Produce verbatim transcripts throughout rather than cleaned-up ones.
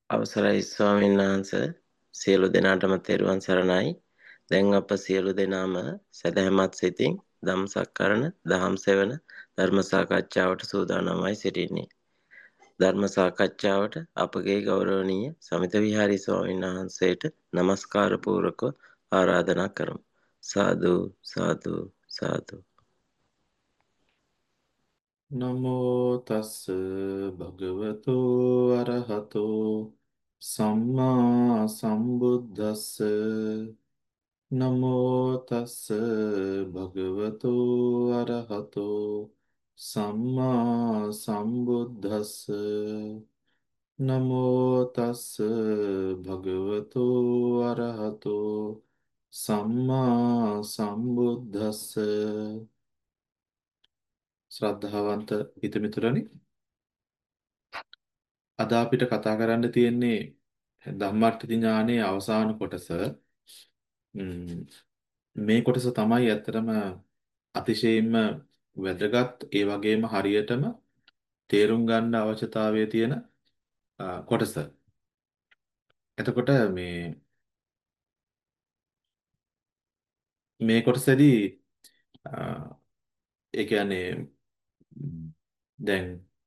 අවසරයි ස්වාමීන් වහන්සේ සියලු දෙනාටම තෙරුවන් සරණයි. දැන් අප සියලු දෙනාම සදහැමත් සිතින් ධම්සක්කරණ දහම් සෙවන ධර්ම සාකච්ඡාවට සූදානම්වයි සිටින්නේ. ධර්ම සාකච්ඡාවට අපගේ ගෞරවනීය සමිත විහාරී ස්වාමීන් වහන්සේට নমස්කාර පූර්වක ආරාධනා කරමු. සාදු සාදු සාදු. නමෝ තස්ස භගවතු අරහතෝ සම්මා සම්බුද්දස්ස නමෝ තස්ස භගවතු අරහතෝ සම්මා සම්බුද්දස්ස නමෝ තස්ස භගවතු අරහතෝ සම්මා සම්බුද්දස්ස ශ්‍රද්ධාවන්ත හිතමිතුරනි, අද අපිට කතා කරන්න තියෙන්නේ ධම්මාර්ථ ඥානයේ අවසාන කොටස. ම්, මේ කොටස තමයි ඇත්තටම අතිශයින්ම වැදගත්, ඒ වගේම හරියටම තේරුම් ගන්න අවශ්‍යතාවය තියෙන අ, කොටස. එතකොට මේ මේ කොටසේදී අ, ඒ කියන්නේ ම්, දැන්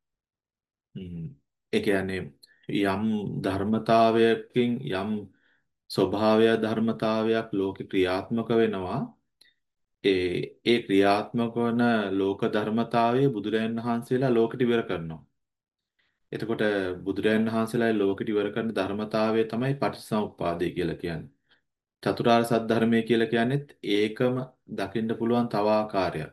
ම්, ඒ කියන්නේ යම් ධර්මතාවයකින් යම් ස්වභාවය ධර්මතාවයක් ලෝකේ ක්‍රියාත්මක වෙනවා. ඒ ඒ ක්‍රියාත්මක වන ලෝක ධර්මතාවය බුදුරජාණන් වහන්සේලා ලෝකෙට ඉවර කරනවා. එතකොට බුදුරජාණන් වහන්සේලා ලෝකෙට ඉවර කරන ධර්මතාවය තමයි පටිච්චසමුප්පාදය කියලා කියන්නේ. චතුරාර්ය සත්‍ය ධර්මය කියලා කියන්නේත් ඒකම දකින්න පුළුවන් තව ආකාරයක්.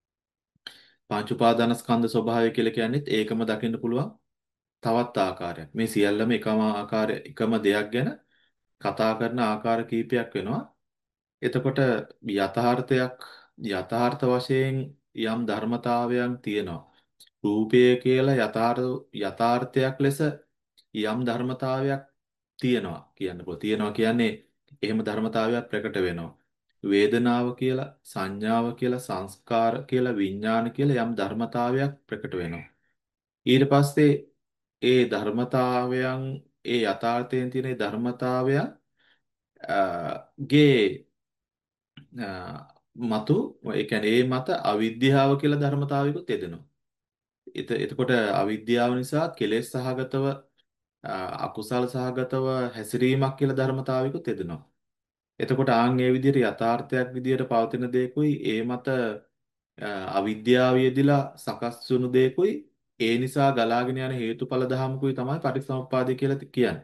පංච උපාදානස්කන්ධ ස්වභාවය කියලා කියන්නේත් ඒකම දකින්න පුළුවන් තවත් ආකාරයක්. මේ සියල්ලම එකම ආකාරය එකම දෙයක් ගැන කතා කරන ආකාර කීපයක් වෙනවා. එතකොට යථාර්ථයක් යථාර්ථ වශයෙන් යම් ධර්මතාවයන් තියෙනවා. රූපය කියලා යථාර්ථ යථාර්ථයක් ලෙස යම් ධර්මතාවයක් තියෙනවා කියන්න පුළුවන්. තියෙනවා කියන්නේ එහෙම ධර්මතාවයක් ප්‍රකට වෙනවා. වේදනාව කියලා, සංඥාව කියලා, සංස්කාර කියලා, විඥාන කියලා යම් ධර්මතාවයක් ප්‍රකට වෙනවා. ඊට පස්සේ ඒ ධර්මතාවයන් ඒ යථාර්ථයෙන් තියෙන ඒ ධර්මතාවයන් අ, ගේ අ, මතු ඒ කියන්නේ ඒ මත අවිද්‍යාව කියලා ධර්මතාවයකුත් යෙදෙනවා. එත එතකොට අවිද්‍යාව නිසා කෙලෙස් සහගතව අ, අකුසල් සහගතව හැසිරීමක් කියලා ධර්මතාවයකුත් යෙදෙනවා. එතකොට ආන් ඒ විදිහට යථාර්ථයක් විදිහට පවතින දේකුයි ඒ මත අ, අවිද්‍යාව යෙදිලා සකස් වුණු දේකුයි ඒ නිසා ගලාගෙන යන හේතුඵල ධහමකුයි තමයි පටිච්චසමුප්පාදය කියලා කියන්නේ.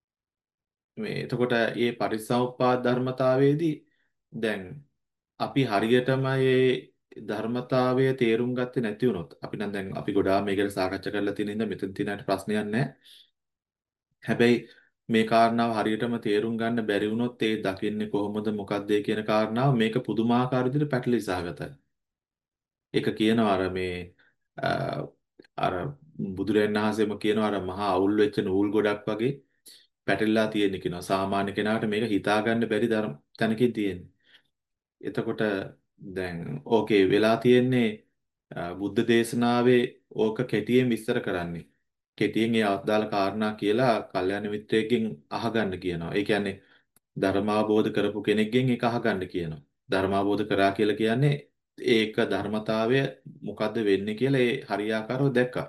මේ එතකොට මේ පටිච්චසමුප්පාද ධර්මතාවයේදී දැන් අපි හරියටම මේ ධර්මතාවය තේරුම් ගත්තේ නැති වුණොත් අපි නම් දැන් අපි ගොඩාක් මේක ගැන සාකච්ඡා කරලා තියෙන ඉඳන් මෙතන තියෙනට ප්‍රශ්නයක් නැහැ. හැබැයි මේ කාරණාව හරියටම තේරුම් ගන්න බැරි වුණොත් ඒ දකින්නේ කොහොමද මොකක්ද ඒ කියන කාරණාව මේක පුදුමාකාර විදිහට පැටලී සහගතයි. ඒක කියනවා අර මේ අ, අර බුදුරජාණන් වහන්සේම කියනවා අර මහා අවුල් වෙච්ච නූල් ගොඩක් වගේ පැටලලා තියෙන කියනවා. සාමාන්‍ය කෙනාට මේක හිතා ගන්න බැරි ධර්ම තැනකින් තියෙන්නේ. එතකොට දැන් ඕකේ වෙලා තියෙන්නේ අ, බුද්ධ දේශනාවේ ඕක කෙටියෙන් විස්තර කරන්නේ. කෙටියෙන් ඒ අදාළ කාරණා කියලා කල්යාණ මිත්‍රයෙක්ගෙන් අහගන්න කියනවා. ඒ කියන්නේ ධර්මාබෝධ කරපු කෙනෙක්ගෙන් ඒක අහගන්න කියනවා. ධර්මාබෝධ කරා කියලා කියන්නේ ඒක ධර්මතාවය මොකද්ද වෙන්නේ කියලා ඒ හරියාකාරව දැක්කා.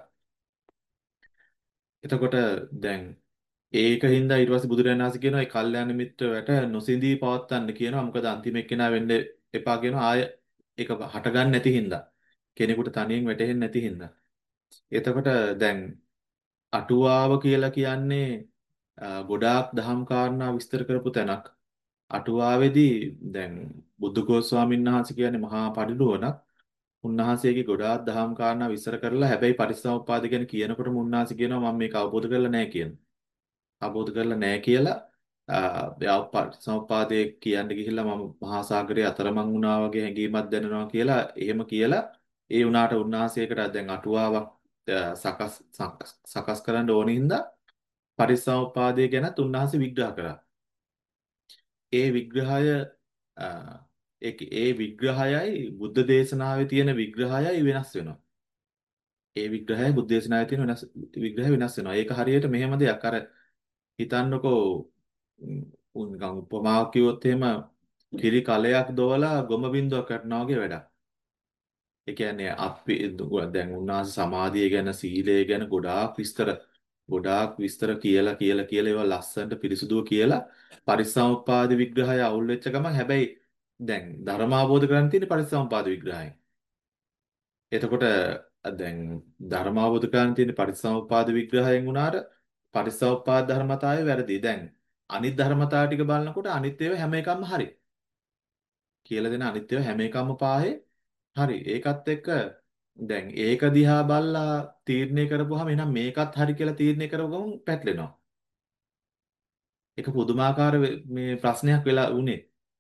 එතකොට දැන් ඒකින්ද ඊට පස්සේ බුදුරජාණන් වහන්සේ කියනවා ඒ කල්යාණ මිත්‍රයට නොසිඳී පවත්වන්න කියනවා. මොකද අන්තිම එක්කෙනා වෙන්න එපා කියනවා. ආය ඒක හට ගන්න නැති හින්දා. කෙනෙකුට තනියෙන් වැටෙන්නේ නැති හින්දා. එතකොට දැන් අටුවාව කියලා කියන්නේ අ, ගොඩාක් දහම් කාරණා විස්තර කරපු තැනක්. අටුවාවේදී දැන් බුද්ධඝෝෂ ස්වාමීන් වහන්සේ කියන්නේ මහා පඬිතුමනක්. උන්වහන්සේගේ ගොඩාක් දහම් කාරණා විස්තර කරලා හැබැයි පටිච්චසමුප්පාද ගැන කියනකොටම උන්වහන්සේ කියනවා මම මේක අවබෝධ කරලා නැහැ කියනවා. අවබෝධ කරලා නැහැ කියලා ආ පටිච්චසමුප්පාදයේ කියන්න ගිහිල්ලා මම මහා සාගරයේ අතරමං වුණා වගේ හැඟීමක් දැනෙනවා කියලා එහෙම කියලා ඒ උනාට උන්වහන්සේකට දැන් අටුවාවක් අ, සකස් සකස් සකස් කරන්න ඕන හින්දා පටිච්චසමුප්පාදය ගැනත් උන්වහන්සේ විග්‍රහ කරා. ඒ විග්‍රහය අ, ඒ ඒ විග්‍රහයයි බුද්ධ දේශනාවේ තියෙන විග්‍රහයයි වෙනස් වෙනවා. ඒ විග්‍රහයයි බුද්ධ දේශනාවේ තියෙන වෙනස් විග්‍රහය වෙනස් වෙනවා. ඒක හරියට මෙහෙම දෙයක් අර හිතන්නකෝ උන් උන් නිකන් උපමාවක් කිව්වොත් එහෙම කිරි කලයක් දොවලා ගොම බින්දුවක් වටනවා වගේ වැඩක්. ඒ කියන්නේ අපි දැන් උන්වහන්සේ සමාධිය ගැන සීලය ගැන ගොඩාක් විස්තර ගොඩාක් විස්තර කියලා කියලා කියලා ඒවා ලස්සනට පිරිසුදුව කියලා පරිසම්පාද විග්‍රහය අවුල් වෙච්ච ගමන් හැබැයි දැන් ධර්ම අවබෝධ කරගන්න තියෙන්නේ පරිසම්පාද විග්‍රහයෙන්. එතකොට දැන් ධර්ම අවබෝධ කරගන්න තියෙන්නේ පරිසම්පාද විග්‍රහයෙන් වුණාට පරිසම්පාද ධර්මතාවය වැරදි. දැන් අනිත් ධර්මතාව ටික බලනකොට අනිත් ඒවා හැම එකක්ම හරි. කියලා දෙන අනිත් ඒවා හැම එකක්ම පාහේ හරි. ඒකත් එක්ක දැන් ඒක දිහා බල්ලා තීරණය කරපුවාම එහෙනම් මේකත් හරි කියලා තීරණය කරපු ගමන් පැටලෙනවා. ඒක පුදුමාකාර වෙ- මේ ප්‍රශ්නයක් වෙලා උනේ.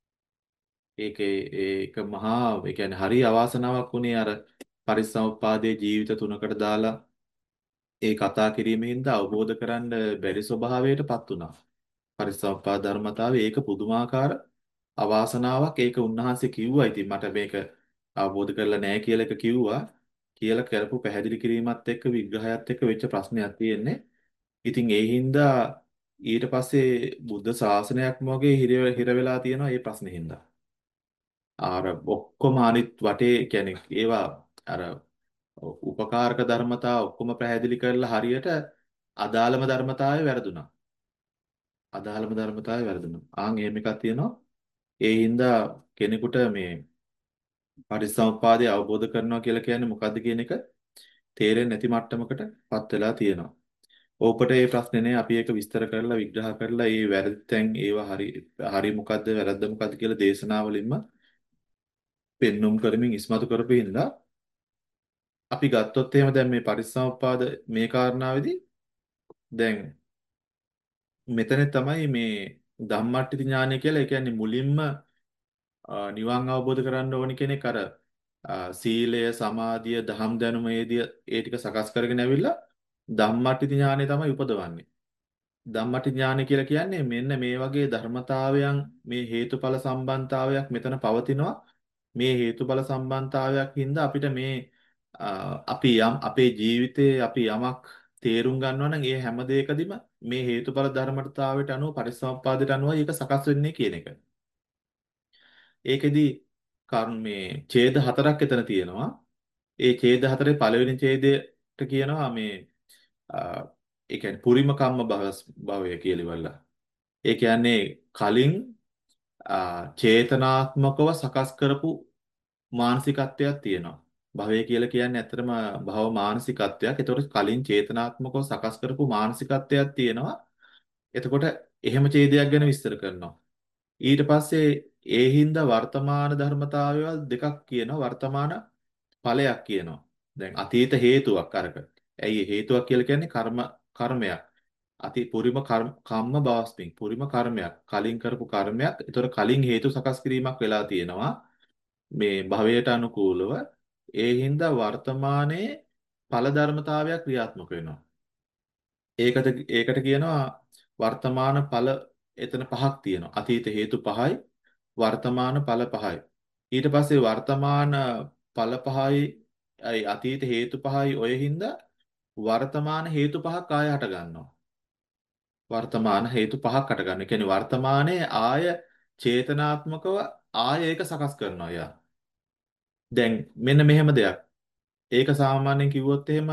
ඒකේ ඒක මහා ඒ කියන්නේ හරි අවාසනාවක් උනේ අර පරිසම්පාදයේ ජීවිත තුනකට දාලා ඒ කතා කිරීමෙන්ද අවබෝධ කරන්න බැරි ස්වභාවයටපත් වුණා. පරිසම්පාද ධර්මතාවය ඒක පුදුමාකාර අවාසනාවක්. ඒක උන්වහන්සේ කිව්වා. ඉතින් මට මේක අවබෝධ කරලා නැහැ කියලා එක කිව්වා. කියලා කරපු පැහැදිලි කිරීමත් එක්ක විග්‍රහයත් එක්ක වෙච්ච ප්‍රශ්නයක් තියෙන්නේ. ඉතින් ඒ හින්දා ඊට පස්සේ බුද්ධ ශාසනයක්ම වගේ හිර හිර වෙලා තියෙනවා මේ ප්‍රශ්නේ හින්දා. අර ඔක්කොම අනිත් වටේ කියන්නේ ඒවා අර උපකාරක ධර්මතා ඔක්කොම පැහැදිලි කරලා හරියට අදාළම ධර්මතාවය වැරදුනා. අදාළම ධර්මතාවය වැරදුනා. ආන් එහෙම එකක් තියෙනවා. ඒ හින්දා කෙනෙකුට මේ පටිච්චසමුප්පාදය අවබෝධ කරනවා කියලා කියන්නේ මොකද්ද කියන එක තේරෙන්නේ නැති මට්ටමකට පත් වෙලා තියෙනවා. ඕකට ඒ ප්‍රශ්නේ නේ අපි ඒක විස්තර කරලා විග්‍රහ කරලා ඒ වැරදි තැන් ඒවා හරි හරි මොකද්ද වැරද්ද මොකද්ද කියලා දේශනාවලින්ම පෙන්눔 කරමින් ඉස්මතු කරපු හින්දා අපි ගත්තොත් එහෙම දැන් මේ පටිච්චසමුප්පාද මේ කාරණාවේදී දැන් මෙතන තමයි මේ ධම්මට්ටි ඥානය කියලා ඒ කියන්නේ මුලින්ම ආ, නිවන් අවබෝධ කරගන්න ඕනි කෙනෙක් අර ආ, සීලය සමාධිය දහම් දැනුමේදී ඒ ටික සකස් කරගෙන ඇවිල්ලා ධම්මට්ටි ඥානය තමයි උපදවන්නේ. ධම්මටි ඥානය කියලා කියන්නේ මෙන්න මේ වගේ ධර්මතාවයන් මේ හේතුඵල සම්බන්ධතාවයක් මෙතන පවතිනවා. මේ හේතුඵල සම්බන්ධතාවයක් හින්දා අපිට මේ අ, අපි යම් අපේ ජීවිතේ අපි යමක් තේරුම් ගන්නවා නම් ඒ හැම දෙයකදීම මේ හේතුඵල ධර්මතාවයට අනුව පරිසම්පාදයට අනුව ඒක සකස් වෙන්නේ කියන එක. ඒකෙදි කර්මයේ ඡේද හතරක් එතන තියෙනවා. ඒ ඡේද හතරේ පළවෙනි ඡේදයට කියනවා මේ අ, ඒ කියන්නේ පුරිම කම්ම භව භවය කියලා ඉවරලා. ඒ කියන්නේ කලින් ආ, චේතනාත්මකව සකස් කරපු මානසිකත්වයක් තියෙනවා. භවය කියලා කියන්නේ ඇත්තටම භව මානසිකත්වයක්. ඒතකොට කලින් චේතනාත්මකව සකස් කරපු මානසිකත්වයක් තියෙනවා. එතකොට එහෙම ඡේදයක් ගැන විස්තර කරනවා. ඊට පස්සේ ඒ හින්දා වර්තමාන ධර්මතාවයවල් දෙකක් කියනවා. වර්තමාන ඵලයක් කියනවා. දැන් අතීත හේතුවක් අරක. ඇයි හේතුවක් කියලා කියන්නේ කර්ම කර්මයක්. අති පුරිම කර්ම කම්ම බවස්මින් පුරිම කර්මයක් කලින් කරපු කර්මයක්. ඒතර කලින් හේතු සකස් කිරීමක් වෙලා තියෙනවා මේ භවයට අනුකූලව. ඒ හින්දා වර්තමානයේ ඵල ධර්මතාවයක් ක්‍රියාත්මක වෙනවා. ඒකට ඒකට කියනවා වර්තමාන ඵල එතන පහක් තියෙනවා. අතීත හේතු පහයි වර්තමාන ඵල පහයි. ඊට පස්සේ වර්තමාන ඵල පහයි අයි අතීත හේතු පහයි ඔය හින්දා වර්තමාන හේතු පහක් ආය හට ගන්නවා. වර්තමාන හේතු පහක් අට ගන්න. ඒ කියන්නේ වර්තමානයේ ආය චේතනාත්මකව ආය ඒක සකස් කරනවා යා. දැන් මෙන්න මෙහෙම දෙයක්. ඒක සාමාන්‍යයෙන් කිව්වොත් එහෙම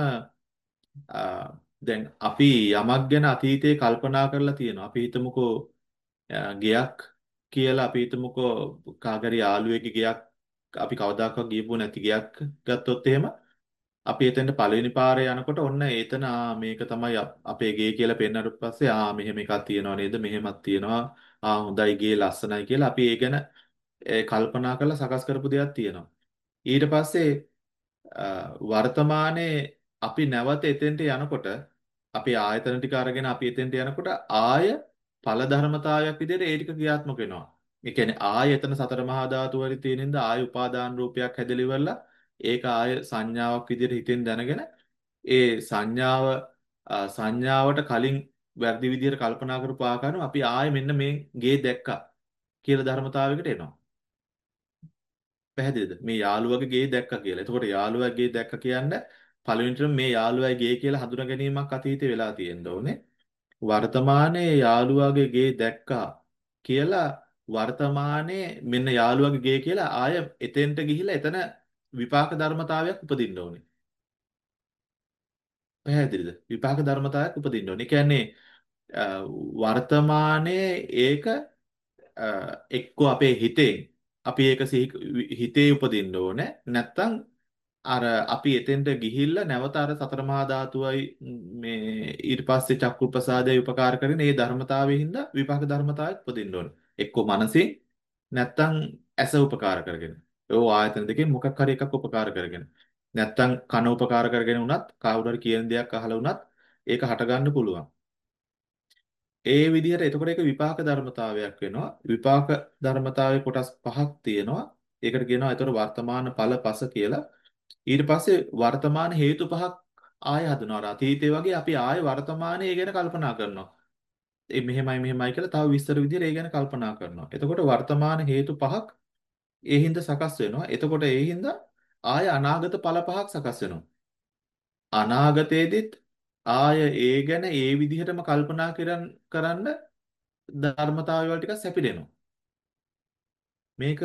ආ, දැන් අපි යමක් ගැන අතීතයේ කල්පනා කරලා තියෙනවා. අපි හිතමුකෝ ආ, ගෙයක් කියලා අපි හිතමුකෝ කාගරි යාළුවෙක්ගේ ගෙයක් අපි කවදාකවත් ගියපු නැති ගෙයක් ගත්තොත් එහෙම අපි එතෙන්ට පළවෙනි පාරේ යනකොට ඔන්න එතන ආ මේක තමයි අප- අපේ ගේ කියලා පෙන්නට පස්සේ ආ මෙහෙම එකක් තියෙනව නේද මෙහෙමත් තියෙනවා ආ හොඳයි ගේ ලස්සනයි කියලා අපි ඒ ගැන ඒ කල්පනා කරලා සකස් කරපු දෙයක් තියෙනවා ඊට පස්සේ අ, වර්තමානයේ අපි නැවත එතෙන්ට යනකොට අපේ ආයතන ටික අරගෙන අපි එතෙන්ට යනකොට ආය ඵල ධර්මතාවයක් විදිහට ඒ ටික ක්‍රියාත්මක වෙනවා. ඒ කියන්නේ ආය එතන සතර මහා ධාතු වල තියෙන ඉඳ ආය උපාදාන රූපයක් හැදලා ඉවරලා ඒක ආය සංඥාවක් විදිහට හිතෙන් දැනගෙන ඒ සංඥාව අ, සංඥාවට කලින් වැරදි විදිහට කල්පනා කරපු ආකාරව අපි ආය මෙන්න මේ ගේ දැක්කා කියලා ධර්මතාවයකට එනවා. පැහැදිලිද? මේ යාළුවගේ ගේ දැක්කා කියලා. එතකොට යාළුවා ගේ දැක්කා කියන්නේ පළවෙනිටම මේ යාළුවයි ගේ කියලා හඳුනා ගැනීමක් අතීතේ වෙලා තියෙන්න ඕනේ. වර්තමානයේ යාළුවාගේ ගේ දැක්කා කියලා වර්තමානයේ මෙන්න යාළුවාගේ ගේ කියලා ආය එතෙන්ට ගිහිලා එතන විපාක ධර්මතාවයක් උපදින්න ඕනේ. පැහැදිලිද? විපාක ධර්මතාවයක් උපදින්න ඕනේ. ඒ කියන්නේ අ, වර්තමානයේ ඒක අ, එක්කෝ අපේ හිතෙන් අපි ඒක සිහි හිතේ උපදින්න ඕනේ. නැත්තම් අර අපි එතෙන්ට ගිහිල්ලා නැවත අර සතර මහා ධාතුවයි ම්, මේ ඊට පස්සේ චක්කු ප්‍රසාදය උපකාර කරගෙන ඒ ධර්මතාවයෙන් හින්දා විපාක ධර්මතාවයක් උපදින්න ඕනේ. එක්කෝ මනසින් නැත්තම් ඇස උපකාර කරගෙන. ඒ ආයතන දෙකෙන් මොකක් හරි එකක් උපකාර කරගෙන. නැත්තම් කන උපකාර කරගෙන උනත් කවුරු හරි කියන දෙයක් අහලා උනත් ඒක හට ගන්න පුළුවන්. ඒ විදිහට එතකොට ඒක විපාක ධර්මතාවයක් වෙනවා. විපාක ධර්මතාවයේ කොටස් පහක් තියෙනවා. ඒකට කියනවා එතකොට වර්තමාන ඵල පස කියලා. ඊට පස්සේ වර්තමාන හේතු පහක් ආය හදනවා. අර අතීතයේ වගේ අපි ආය වර්තමානයේ ගැන කල්පනා කරනවා. ඒ මෙහෙමයි මෙහෙමයි කියලා තව විස්තර විදිහට ඒ ගැන කල්පනා කරනවා. එතකොට වර්තමාන හේතු පහක් ඒ හින්දා සකස් වෙනවා. එතකොට ඒ හින්දා ආය අනාගත ඵල පහක් සකස් වෙනවා. අනාගතයේදීත් ආය ඒ ගැන ඒ විදිහටම කල්පනා කරන් කරන්න ධර්මතාවය වල ටිකක් සැපිරෙනවා. මේක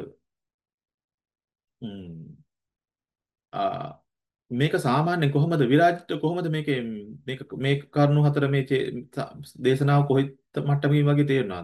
ම්, ආ, මේක සාමාන්‍යයෙන් කොහොමද විරාජිත කොහොමද මේකේ මේක මේ කරුණු හතර මේ චේ- ස- දේශනාව කොහෙත් මට්ටමකින් වගේ තේරෙනවද?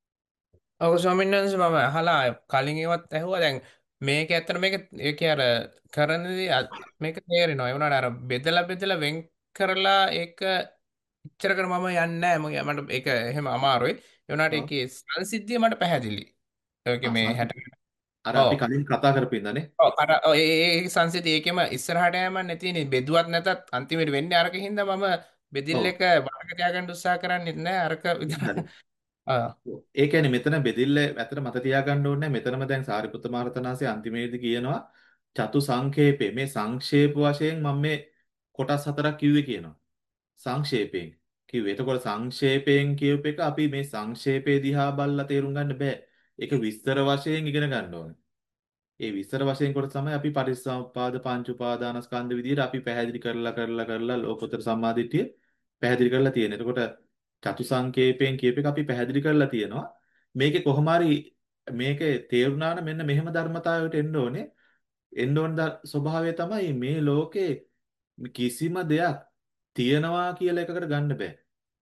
ඔක ස්වාමීන් වහන්සේ මම අහලා කලින් ඒවත් ඇහුවා දැන් මේක ඇත්තට මේක ඒකේ අර කරනදී අ- මේක තේරෙනවා ඒ වුණාට අර බෙදලා බෙදලා වෙන් කරලා ඒක ඉච්චරකට මම යන්නේ නැහැ මගේ මට ඒක එහෙම අමාරුයි ඒ වුණාට ආ. ඒකේ සංසිද්ධිය මට පැහැදිලි ඒකේ ආ, මේ හැට සංසිද්ධි. අර ඔව් අපි කලින් කතා කරපින්දානේ. ඔව් අර ඔව්, ඒ ඒ ඒ සංසිද්ධිය ඒකෙම ඉස්සරහට යෑමක් නැතිනේ බෙදුවත් නැතත් අන්තිමට වෙන්නේ අරක හින්දා මම බෙදිල්ල ඔව්. එක වටක තියාගන්න උත්සාහ කරන්නේ නැහැ අරක විතර හරි. ආ ඒ කියන්නේ මෙතන බෙදිල්ල ඇත්තට මත තියාගන්න ඕනේ නැහැ. මෙතනම දැන් සාරිපුත්ත මහරතනාසේ අන්තිමේදී කියනවා චතු සංඛේපේ මේ සංක්ෂේප වශයෙන් මම මේ කොටස් හතරක් කිව්වේ කියනවා. සංක්ෂේපයෙන් කිව්වේ. එතකොට සංක්ෂේපයෙන් කියූප එක අපි මේ සංක්ෂේපේ දිහා බලලා තේරුම් ගන්න බෑ. ඒක විස්තර වශයෙන් ඉගෙන ගන්න ඕනේ. ඒ විස්තර වශයෙන් කොට තමයි අපි පටිච්චසමුප්පාද පංච උපාදානස්කන්ධ විදිහට අපි පැහැදිලි කරලා කරලා කරලා ලෝකෝත්තර සම්මාදිට්ඨිය පැහැදිලි කරලා තියෙනවා. එතකොට චතු සංකේපයෙන් කියූප එක අපි පැහැදිලි කරලා තියෙනවා. මේකේ කොහොම හරි මේකේ තේරුණා නම් මෙන්න මෙහෙම ධර්මතාවයට එන්න ඕනේ. එන්න ඕන ද- ස්වභාවය තමයි මේ ලෝකේ කිසිම දෙයක් තියනවා කියලා එකකට ගන්න බෑ.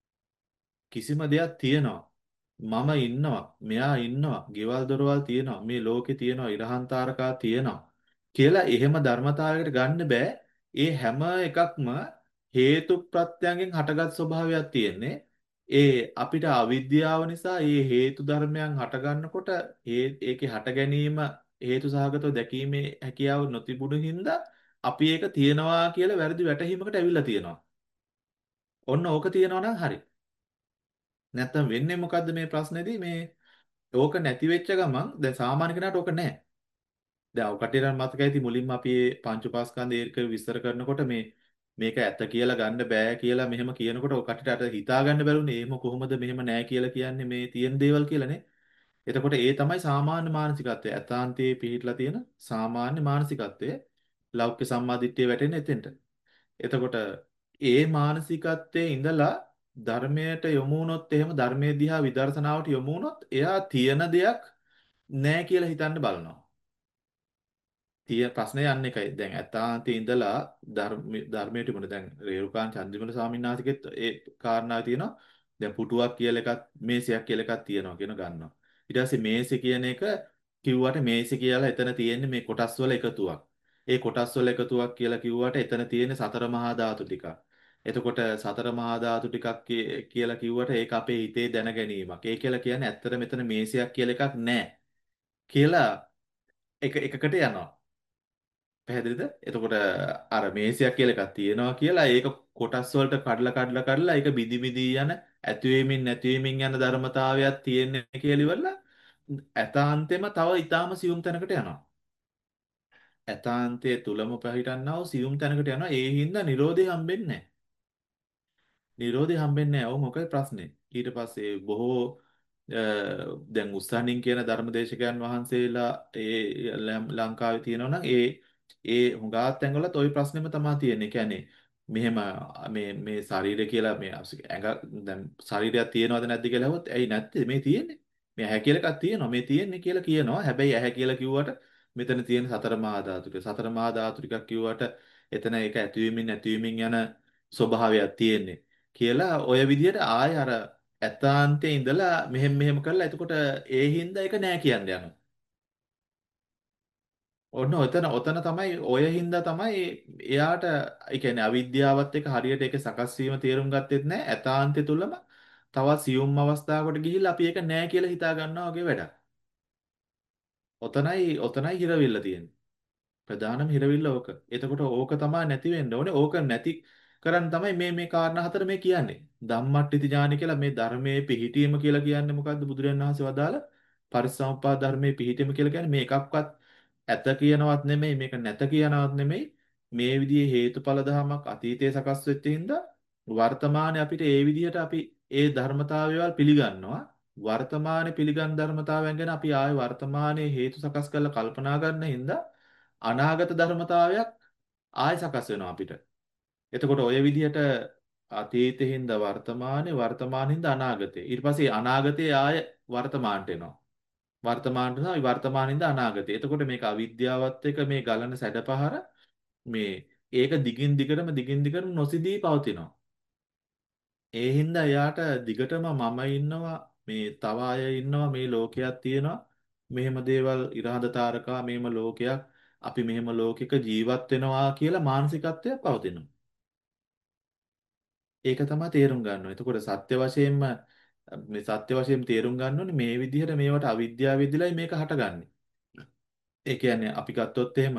කිසිම දෙයක් තියනවා. මම ඉන්නවා, මෙයා ඉන්නවා, ගෙවල් දොරවල් තියෙනවා, මේ ලෝකේ තියෙනවා, ඉරහන් තාරකා තියෙනවා කියලා එහෙම ධර්මතාවයකට ගන්න බෑ. ඒ හැම එකක්ම හේතු ප්‍රත්‍යයෙන් හටගත් ස්වභාවයක් තියෙන්නේ. ඒ අපිට අවිද්‍යාව නිසා මේ හේතු ධර්මයන් හටගන්නකොට ඒ ඒකේ හට ගැනීම හේතු සහගතව දැකීමේ හැකියාව නොතිබුණු හින්දා අපි ඒක තියනවා කියලා වැරදි වැටහීමකට ඇවිල්ලා තියෙනවා. ඔන්න ඕක තියනවා නම් හරි. නැත්තම් වෙන්නේ මොකද්ද මේ ප්‍රශ්නේදී මේ ඕක නැති වෙච්ච ගමන් දැන් සාමාන්‍ය කෙනාට ඕක නැහැ. දැන් ඔය කටියට මතකයි ඉතින් මුලින්ම අපි මේ පංච උපාස්කන්ධ ඒක විස්තර කරනකොට මේ මේක ඇත්ත කියලා ගන්න බෑ කියලා මෙහෙම කියනකොට ඔය කටියට අර හිතා ගන්න බැරුනේ එහෙම කොහොමද මෙහෙම නෑ කියලා කියන්නේ මේ තියෙන දේවල් කියලානේ. එතකොට ඒ තමයි සාමාන්‍ය මානසිකත්වය. ඇතාන්තයේ පිහිටලා තියෙන සාමාන්‍ය මානසිකත්වය. ලෞකික සම්මාදිට්ඨිය වැටෙන්නේ එතෙන්ට. එතකොට ඒ මානසිකත්වයේ ඉඳලා ධර්මයට යොමු වුණොත් එහෙම ධර්මයේ දිහා විදර්ශනාවට යොමු වුණොත් එයා තියෙන දෙයක් නෑ කියලා හිතන්න බලනවා. තිය ප්‍රශ්නේ යන්නේ එකයි. දැන් ඇතාන්තයේ ඉඳලා ධර්ම ධර්මයට මුණ දැන් රේරුකාන් චන්දිමල ස්වාමීන් වහන්සේගෙත් ඒ කාරණාව තියෙනවා. දැන් පුටුවක් කියලා එකක් මේසයක් කියලා එකක් තියෙනවා කියන ගන්නවා. ඊට පස්සේ මේසෙ කියන එක කිව්වට මේසෙ කියලා එතන තියෙන්නේ මේ කොටස් වල එකතුවක්. ඒ කොටස් වල එකතුවක් කියලා කිව්වට එතන තියෙන්නේ සතර මහා ධාතු ටිකක්. එතකොට සතර මහා ධාතු ටිකක් කිය- කියලා කිව්වට ඒක අපේ හිතේ දැන ගැනීමක්. ඒ කියලා කියන්නේ ඇත්තට මෙතන මේසයක් කියලා එකක් නැහැ කියලා එක එකකට යනවා. පැහැදිලිද? එතකොට අර මේසයක් කියලා එකක් තියෙනවා කියලා ඒක කොටස් වලට කඩලා කඩලා කඩලා ඒක බිදි බිදි යන ඇති වෙමින් නැති වෙමින් යන ධර්මතාවයක් තියෙන්නේ කියලා ඉවරලා ඇතාන්තෙම තව ඊටාම සියුම් තැනකට යනවා. ඇතාන්තයේ තුලම පිහිටන්නා වූ සියුම් තැනකට යනවා. ඒ හින්දා Nirodhe හම්බෙන්නේ නැහැ. Nirodhe හම්බෙන්නේ නැහැ. ඔව් මොකද ප්‍රශ්නේ? ඊට පස්සේ බොහෝ අ, දැන් උස්සහනින් කියන ධර්මදේශකයන් වහන්සේලා ඒ ලම්- ලංකාවේ තියෙනවා නම් ඒ ඒ හුඟා තැන්වලත් ওই ප්‍රශ්නෙම තමයි තියෙන්නේ. කියන්නේ මෙහෙම මේ මේ ශරීරය කියලා මේ ඇඟ දැන් ශරීරයක් තියෙනවද නැද්ද කියලා අහුවොත් ඇයි නැත්තේ මේ තියෙන්නේ. මේ ඇහැ කියලා එකක් තියෙනවා මේ තියෙන්නේ කියලා කියනවා. හැබැයි ඇහැ කියලා කිව්වට මෙතන තියෙන සතර මහා ධාතු ටික. සතර මහා ධාතු ටිකක් කිව්වට එතන ඒක ඇතිවීමින් නැතිවීමින් යන ස්වභාවයක් තියෙන්නේ. කියලා ඔය විදිහට ආය අර ඇතාන්තේ ඉඳලා මෙහෙම මෙහෙම කරලා එතකොට ඒ හින්දා ඒක නෑ කියන්න යනවා. ඔන්න ඔතන ඔතන තමයි ඔය හින්දා තමයි එයාට ඒ කියන්නේ අවිද්‍යාවත් එක්ක හරියට ඒක සකස් වීම තේරුම් ගත්තෙත් නෑ ඇතාන්තය තුලම තවත් සියුම් අවස්ථාවකට ගිහිල්ලා අපි ඒක නෑ කියලා හිතා ගන්නවා වගේ වැඩක්. ඔතනයි ඔතනයි හිරවිල්ල තියෙන්නේ. ප්‍රධානම හිරවිල්ල ඕක. එතකොට ඕක තමයි නැති වෙන්න ඕනේ. ඕක නැති කරන් තමයි මේ මේ කාරණා හතර මේ කියන්නේ. ධම්මට්ඨිති ඥාන කියලා මේ ධර්මයේ පිහිටීම කියලා කියන්නේ මොකද්ද? බුදුරජාණන් වහන්සේ වදාළ පරිසම්පාද ධර්මයේ පිහිටීම කියලා කියන්නේ මේ එකක්වත් ඇත කියනවත් නෙමෙයි මේක නැත කියනවත් නෙමෙයි මේ විදිහේ හේතුඵල ධමයක් අතීතයේ සකස් වෙච්ච හින්දා වර්තමානයේ අපිට ඒ විදිහට අපි ඒ ධර්මතාවයවල් පිළිගන්නවා වර්තමානයේ පිළිගත් ධර්මතාවයන් ගැන අපි ආයේ වර්තමානයේ හේතු සකස් කරලා කල්පනා කරන හින්දා අනාගත ධර්මතාවයක් ආයෙ සකස් වෙනවා අපිට. එතකොට ඔය විදිහට අතීතෙහිඳ වර්තමානේ වර්තමානින්ද අනාගතේ. ඊට පස්සේ අනාගතේ ආයෙ වර්තමානට එනවා. වර්තමානට තමයි වර්තමානින්ද අනාගතේ. එතකොට මේක අවිද්‍යාවත් එක්ක මේ ගලන සැඩපහර මේ ඒක දිගින් දිගටම දිගින් දිගටම නොසිදී පවතිනවා. ඒ හින්දා එයාට දිගටම මම ඉන්නවා මේ තව අය ඉන්නවා මේ ලෝකයක් තියෙනවා. මෙහෙම දේවල් ඉරහඳ තාරකා මෙහෙම ලෝකයක් අපි මෙහෙම ලෝකික ජීවත් වෙනවා කියලා මානසිකත්වයක් පවතිනවා. ඒක තමයි තේරුම් ගන්න ඕනේ. එතකොට සත්‍ය වශයෙන්ම මේ සත්‍ය වශයෙන් තේරුම් ගන්න ඕනේ මේ විදිහට මේවට අවිද්‍යාව විදිලයි මේක හටගන්නේ. ඒ කියන්නේ අපි ගත්තොත් එහෙම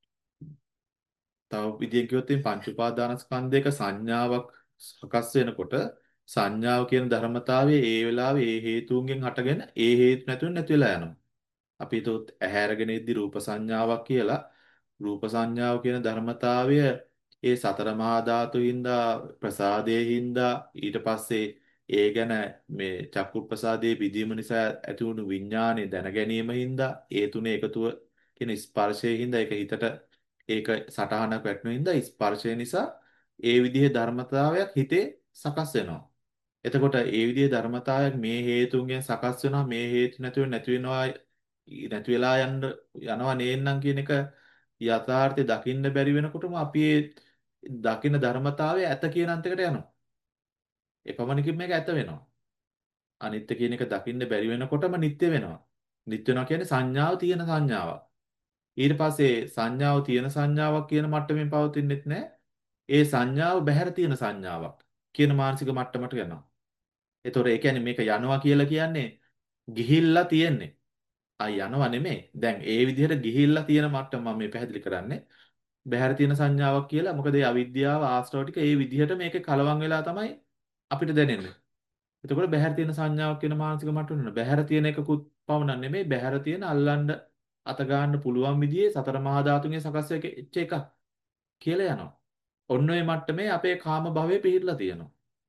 තව විදියෙන් කිව්වොත් එම් පංච උපාදානස්කන්ධයක සංඥාවක් සකස් වෙනකොට සංඥාව කියන ධර්මතාවයේ ඒ වෙලාවේ ඒ හේතුන්ගෙන් හටගෙන ඒ හේතු නැතුව නැති වෙලා යනවා. අපි හිතුවොත් ඇහැ අරගෙන ඉද්දි රූප සංඥාවක් කියලා රූප සංඥාව කියන ධර්මතාවය ඒ සතර මහා ධාතුයින්දා ප්‍රසාදයේ හින්දා ඊට පස්සේ ඒ ගැන මේ චක්කු ප්‍රසාදයේ විදීම නිසා ඇති වුණු විඥානේ දැන ගැනීම හින්දා ඒ තුනේ එකතුව කියන ස්පර්ශයේ හින්දා ඒක හිතට ඒක සටහනක් වැටෙන හින්දා ස්පර්ශය නිසා ඒ විදිහේ ධර්මතාවයක් හිතේ සකස් වෙනවා. එතකොට ඒ විදිහේ ධර්මතාවයක් මේ හේතුන්ගෙන් සකස් වෙනවා මේ හේතු නැතුව නැති වෙනවා නැති වෙලා යන්න යනවා නේන්නම් කියන එක යථාර්ථය දකින්න බැරි වෙනකොටම අපි ඒ දකින්න ධර්මතාවය ඇත කියන අන්තයකට යනවා. එපමණකින් මේක ඇත වෙනවා. අනිත්‍ය කියන එක දකින්න බැරි වෙනකොටම නිට්ටය වෙනවා. නිට්ටය වෙනවා කියන්නේ සංඥාව තියෙන සංඥාවක්. ඊට පස්සේ සංඥාව තියෙන සංඥාවක් කියන මට්ටමින් පවතින්නෙත් නැහැ. ඒ සංඥාව බැහැර තියෙන සංඥාවක් කියන මානසික මට්ටමට යනවා. ඒතොර ඒ කියන්නේ මේක යනවා කියලා කියන්නේ ගිහිල්ලා තියෙන්නේ. ආ යනවා නෙමෙයි. දැන් ඒ විදිහට ගිහිල්ලා තියෙන මට්ටම මම මේ පැහැදිලි කරන්නේ. බැහැර තියෙන සංඥාවක් කියලා. මොකද ඒ අවිද්‍යාව ආශ්‍රව ටික ඒ විදිහට මේකේ කලවම් වෙලා තමයි අපිට දැනෙන්නේ. එතකොට බැහැර තියෙන සංඥාවක් කියන මානසික මට්ටම නෙවෙයි. බැහැර තියෙන එකකුත් පවණක් නෙමෙයි. බැහැර තියෙන අල්ලන්න අත ගන්න පුළුවන් විදිහේ සතර මහා ධාතුන්ගේ සකස් වෙච්ච එකක් කියලා යනවා. ඔන්න ඔය මට්ටමේ අපේ කාම භවයේ පිහිටලා තියෙනවා.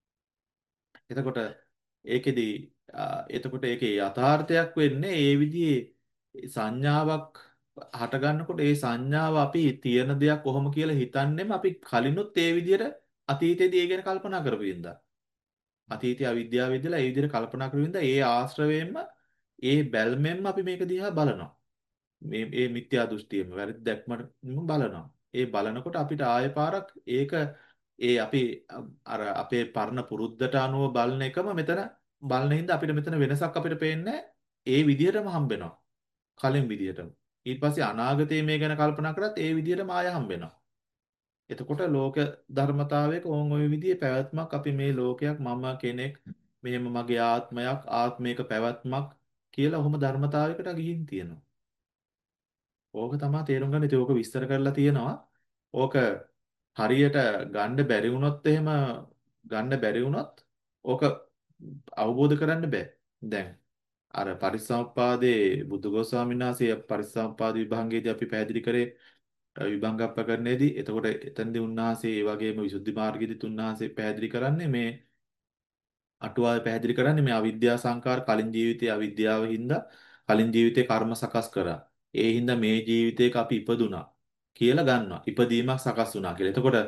එතකොට ඒකෙදි එතකොට ඒකේ යථාර්ථයක් වෙන්නේ ඒ විදිහේ සංඥාවක් හට ගන්නකොට ඒ සංඥාව අපි තියෙන දෙයක් කොහොම කියලා හිතන්නේම අපි කලිනුත් ඒ විදිහට අතීතයේදී ඒ ගැන කල්පනා කරපු ඉඳලා අතීතයේ අවිද්‍යාව විදලා ඒ විදිහට කල්පනා කරපු ඉඳලා ඒ ආශ්‍රවයෙන්ම ඒ බැල්මෙන්ම අපි මේක දිහා බලනවා මේ මේ මිත්‍යා දෘෂ්ටියෙම වැරදි දැක්මට බලනවා ඒ බලනකොට අපිට ආයෙ පාරක් ඒක ඒ අපි අර අපේ පරණ පුරුද්දට අනුව බලන එකම මෙතන බලන හින්දා අපිට මෙතන වෙනසක් අපිට පේන්නේ ඒ විදිහටම හම්බෙනවා කලින් විදිහටම ඊට පස්සේ අනාගතයේ මේ ගැන කල්පනා කරත් ඒ විදිහටම ආය හම්බෙනවා එතකොට ලෝක ධර්මතාවයක ඕන් ওই විදිහේ පැවැත්මක් අපි මේ ලෝකයක් මම කෙනෙක් මෙහෙම මගේ ආත්මයක් ආත්මයක පැවැත්මක් කියලා ඔහොම ධර්මතාවයකට ගිහින් තියෙනවා ඕක තමයි තේරුම් ගන්න. ඉතින් ඕක විස්තර කරලා තියෙනවා. ඕක හරියට ගන්න බැරි වුණොත් එහෙම ගන්න බැරි වුණොත් ඕක අවබෝධ කරන්න බෑ. දැන් අර පරිසම්පාදේ බුදුගෝස්වාමීන් වහන්සේ පරිසම්පාද විභංගයේදී අපි පැහැදිලි කරේ විභංගප්පකරණයේදී. එතකොට එතනදී උන්වහන්සේ ඒ වගේම විසුද්ධි මාර්ගයේදී උන්වහන්සේ පැහැදිලි කරන්නේ මේ අටුවාවේ පැහැදිලි කරන්නේ මේ අවිද්‍යා සංකාර කලින් ජීවිතයේ අවිද්‍යාව හින්දා කලින් ජීවිතේ කර්ම සකස් කරා. ඒ හින්දා මේ ජීවිතේක අපි ඉපදුනා කියලා ගන්නවා. ඉපදීමක් සකස් වුණා කියලා. එතකොට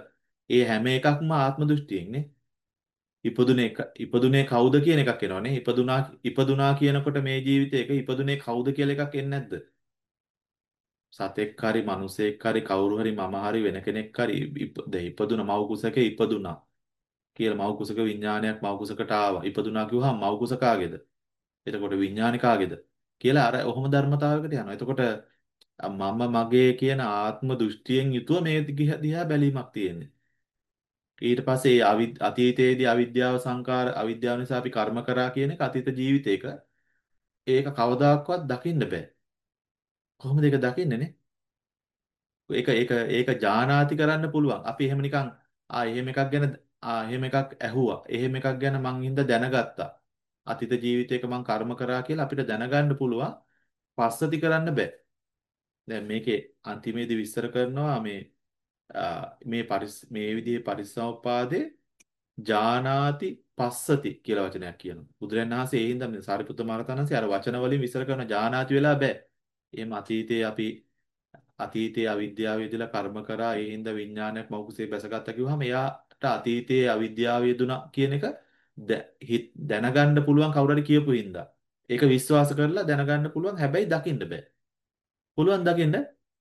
ඒ හැම එකක්ම ආත්ම දෘෂ්ටියෙන් නේ. ඉපදුනේ ක- ඉපදුනේ කවුද කියන එකක් එනවනේ. ඉපදුනා ඉපදුනා කියනකොට මේ ජීවිතේක ඉපදුනේ කවුද කියලා එකක් එන්නේ නැද්ද? සතෙක් හරි මිනිසෙක් හරි කවුරු හරි මම හරි වෙන කෙනෙක් හරි ඉප- දැන් ඉපදුන මව් කුසක ඉපදුනා කියලා මව් කුසක විඥානයක් මව් කුසකට ආවා. ඉපදුනා කිව්වහම මව් කුස කාගේද? එතකොට විඥානේ කාගේද? කියලා අර ඔහොම ධර්මතාවයකට යනවා. එතකොට මම මගේ කියන ආත්ම දෘෂ්ටියෙන් යුතුව මේ දිහ- දිහා බැලීමක් තියෙන්නේ. ඊට පස්සේ ඒ අවි අතීතයේදී අවිද්‍යාව සංකාර අවිද්‍යාව නිසා අපි කර්ම කරා කියන එක අතීත ජීවිතේක ඒක කවදාකවත් දකින්න බෑ. කොහොමද ඒක දකින්නේ නේ? ඒක ඒක ඒක ජානාති කරන්න පුළුවන්. අපි එහෙම නිකන් ආ එහෙම එකක් ගැන ආ එහෙම එකක් ඇහුවා. එහෙම එකක් ගැන මං හින්දා දැනගත්තා. අතීත ජීවිතේක මං කර්ම කරා කියලා අපිට දැනගන්න පුළුවන්. පස්සති කරන්න බෑ. දැන් මේකේ අන්තිමේදී විස්තර කරනවා මේ ආ, මේ පරිස් මේ විදිහේ පරිසම්පාදේ ජානාති පස්සති කියලා වචනයක් කියනවා. බුදුරජාණන් වහන්සේ ඒ හින්දා මේ සාරිපුත්ත මහරහතන් වහන්සේ අර වචන වලින් විස්තර කරන ජානාති වෙලා බෑ. එහෙම අතීතයේ අපි අතීතයේ අවිද්‍යාව යෙදලා කර්ම කරා ඒ හින්දා විඥානයක් මෞකසේ බැසගත්තා කිව්වහම එයාට අතීතයේ අවිද්‍යාව යෙදුනා කියන එක දැ- හිත්- දැනගන්න පුළුවන් කවුරු හරි කියපු හින්දා. ඒක විශ්වාස කරලා දැනගන්න පුළුවන් හැබැයි දකින්න බෑ. පුළුවන් දකින්න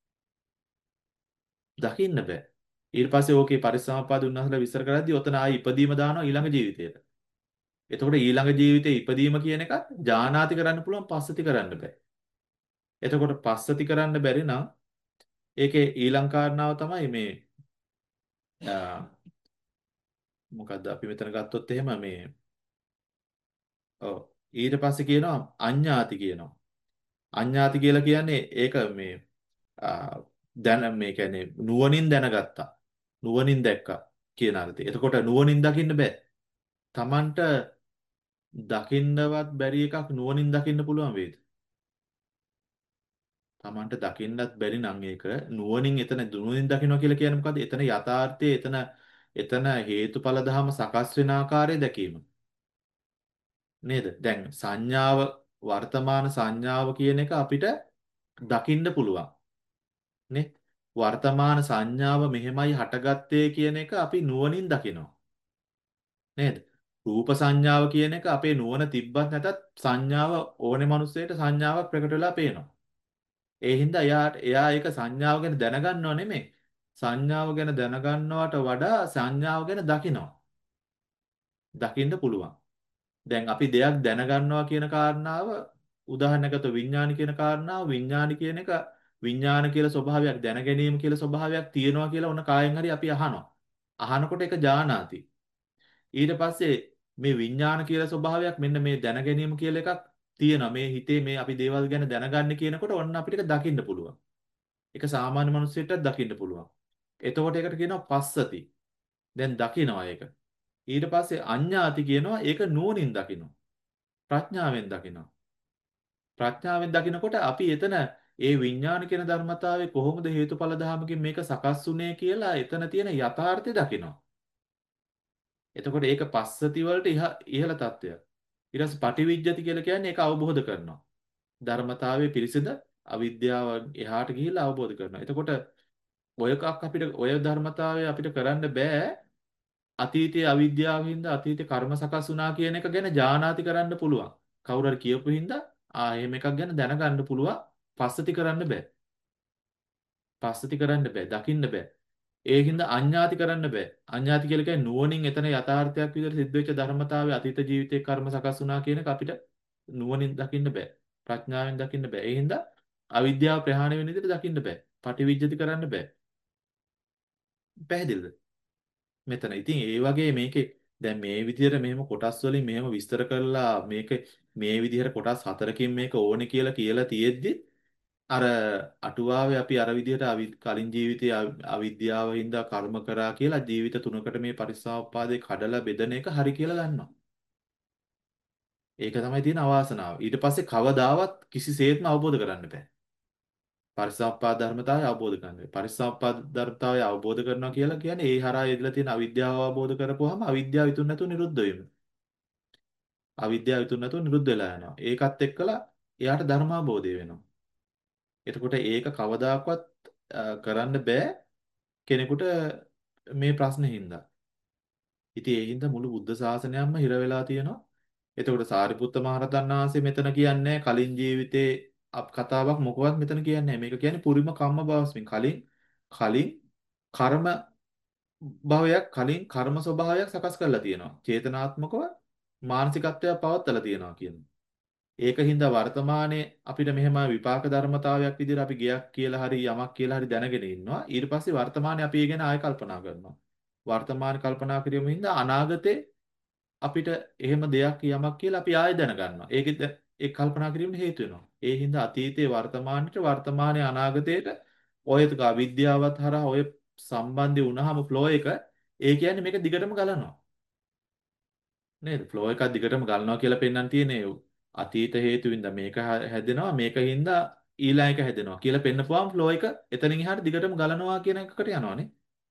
දකින්න බෑ. ඊට පස්සේ ඕකේ පරිසම්පාද උන්වහන්සේලා විස්තර කරද්දී ඔතන ආයි ඉපදීම දානවා ඊළඟ ජීවිතේට. එතකොට ඊළඟ ජීවිතේ ඉපදීම කියන එක ජානාති කරන්න පුළුවන් පස්සති කරන්න බෑ. එතකොට පස්සති කරන්න බැරි නම් ඒකේ ඊළඟ කාරණාව තමයි මේ ආ, මොකද්ද අපි මෙතන ගත්තොත් එහෙම මේ ඔව් ඊට පස්සේ කියනවා අඤ්ඤාති කියනවා. අඤ්ඤාති කියලා කියන්නේ ඒක මේ ආ, දැන මේ කියන්නේ නුවණින් දැනගත්තා. නුවණින් දැක්කා කියන අර්ථය. එතකොට නුවණින් දකින්න බෑ. Tamanට දකින්නවත් බැරි එකක් නුවණින් දකින්න පුළුවන් වේද? Tamanට දකින්නත් බැරි නම් ඒක නුවණින් එතන නුවණින් දකින්නවා කියලා කියන්නේ මොකද්ද? එතන යථාර්ථයේ එතන එතන හේතුඵල ධම සකස් වෙන ආකාරය දැකීම. නේද? දැන් සංඥාව වර්තමාන සංඥාව කියන එක අපිට දකින්න පුළුවන්. නේ? වර්තමාන සංඥාව මෙහෙමයි හටගත්තේ කියන එක අපි නුවණින් දකිනවා. නේද? රූප සංඥාව කියන එක අපේ නුවණ තිබ්බත් නැතත් සංඥාව ඕනේ මිනිස්සෙට සංඥාවක් ප්‍රකට වෙලා පේනවා. ඒ හින්දා එයාට එයා ඒක සංඥාව ගැන දැනගන්නව නෙමෙයි. සංඥාව ගැන දැනගන්නවට වඩා සංඥාව ගැන දකිනවා. දකින්න පුළුවන්. දැන් අපි දෙයක් දැනගන්නවා කියන කාරණාව උදාහරණයකට විඥාන කියන කාරණාව විඥාන කියන එක විඥාන කියලා ස්වභාවයක් දැන ගැනීම කියලා ස්වභාවයක් තියෙනවා කියලා ඔන්න කායෙන් හරි අපි අහනවා. අහනකොට ඒක ජානාති. ඊට පස්සේ මේ විඥාන කියලා ස්වභාවයක් මෙන්න මේ දැන ගැනීම කියලා එකක් තියෙනවා. මේ හිතේ මේ අපි දේවල් ගැන දැනගන්න කියනකොට ඔන්න අපිට ඒක දකින්න පුළුවන්. ඒක සාමාන්‍ය මිනිස්සෙටත් දකින්න පුළුවන්. එතකොට ඒකට කියනවා පස්සති. දැන් දකිනවා ඒක. ඊට පස්සේ අඤ්ඤාති කියනවා ඒක නුවණින් දකිනවා. ප්‍රඥාවෙන් දකිනවා. ප්‍රඥාවෙන් දකිනකොට අපි එතන ඒ විඥාන කියන ධර්මතාවය කොහොමද හේතුඵල ධමකින් මේක සකස් වුනේ කියලා එතන තියෙන යථාර්ථය දකිනවා. එතකොට ඒක පස්සති වලට ඉහ ඉහළ තත්ත්වයක්. ඊට පස්සේ පටිවිජ්ජති කියලා කියන්නේ ඒක අවබෝධ කරනවා. ධර්මතාවයේ පිරිසිඳ අවිද්‍යාව එහාට ගිහිල්ලා අවබෝධ කරනවා. එතකොට ඔය එකක් අපිට ඔය ධර්මතාවය අපිට කරන්න බෑ අතීතයේ අවිද්‍යාව හින්දා අතීතේ කර්ම සකස් වුණා කියන එක ගැන ජානාති කරන්න පුළුවන්. කවුරු හරි කියපු හින්දා ආ එහෙම එකක් ගැන දැනගන්න පුළුවන්. පස්සති කරන්න බෑ. පස්සති කරන්න බෑ. දකින්න බෑ. ඒ හින්දා අඤ්ඤාති කරන්න බෑ. අඤ්ඤාති කියලා කියන්නේ නුවණින් එතන යථාර්ථයක් විදිහට සිද්ධ වෙච්ච ධර්මතාවය අතීත ජීවිතේ කර්ම සකස් වුණා කියන එක අපිට නුවණින් දකින්න බෑ. ප්‍රඥාවෙන් දකින්න බෑ. ඒ හින්දා අවිද්‍යාව ප්‍රහාණය වෙන විදිහට දකින්න බෑ. පටිවිජ්ජති කරන්න බෑ. පැහැදිලිද? මෙතන. ඉතින් ඒ වගේ මේකේ දැන් මේ විදිහට මෙහෙම කොටස් වලින් මෙහෙම විස්තර කරලා මේක මේ විදිහට කොටස් හතරකින් මේක ඕනේ කියලා කියලා තියෙද්දි අර අටුවාවේ අපි අර විදිහට අවි- කලින් ජීවිතයේ අවි- අවිද්‍යාව හින්දා කර්ම කරා කියලා ජීවිත තුනකට මේ පරිසම්පාදේ කඩලා බෙදන එක හරි කියලා ගන්නවා. ඒක තමයි තියෙන අවාසනාව. ඊට පස්සේ කවදාවත් කිසිසේත්ම අවබෝධ කරන්න බෑ. පරිසම්පාද ධර්මතාවය අවබෝධ කරගන්න. පරිසම්පාද ධර්මතාවය අවබෝධ කරනවා කියලා කියන්නේ ඒ හරහා ඉදලා තියෙන අවිද්‍යාව අවබෝධ කරපුවාම අවිද්‍යාව ඉතුරු නැතුව නිරුද්ධ වෙනවා. අවිද්‍යාව ඉතුරු නැතුව නිරුද්ධ වෙලා යනවා. ඒකත් එක්කලා එයාට ධර්ම අවබෝධය වෙනවා. එතකොට ඒක කවදාකවත් අ, කරන්න බෑ කෙනෙකුට මේ ප්‍රශ්නේ හින්දා. ඉතින් ඒ හින්දා මුළු බුද්ධ ශාසනයම හිර වෙලා තියෙනවා. එතකොට සාරිපුත්ත මහරහතන් වහන්සේ මෙතන කියන්නේ කලින් ජීවිතේ අප කතාවක් මොකවත් මෙතන කියන්නේ නැහැ. මේක කියන්නේ පුරිම කම්ම භවස්මින් කලින් කලින් කර්ම භවයක් කලින් කර්ම ස්වභාවයක් සකස් කරලා තියෙනවා. චේතනාත්මකව මානසිකත්වයක් පවත්ලා තියෙනවා කියනවා. ඒක හින්දා වර්තමානයේ අපිට මෙහෙම විපාක ධර්මතාවයක් විදිහට අපි ගයක් කියලා හරි යමක් කියලා හරි දැනගෙන ඉන්නවා. ඊට පස්සේ වර්තමානයේ අපි ඒ ගැන ආයෙ කල්පනා කරනවා. වර්තමාන කල්පනා කිරීම හින්දා අනාගතේ අපිට එහෙම දෙයක් යමක් කියලා අපි ආයෙ දැනගන්නවා. ඒකෙත් ඒ කල්පනා කිරීමට හේතු වෙනවා. ඒ හින්දා අතීතයේ වර්තමානෙට වර්තමානයේ අනාගතයට ඔය තුක අවිද්‍යාවත් හරහා ඔය සම්බන්ධය වුණාම ෆ්ලෝ එක ඒ කියන්නේ මේක දිගටම ගලනවා. නේද? ෆ්ලෝ එකක් දිගටම ගලනවා කියලා පෙන්වන්න තියෙන්නේ අතීත හේතුවින්ද මේක හැ- හැදෙනවා මේකින්ද ඊළඟ එක හැදෙනවා කියලා පෙන්නපුවාම ෆ්ලෝ එක එතනින් එහාට දිගටම ගලනවා කියන එකකට යනවානේ.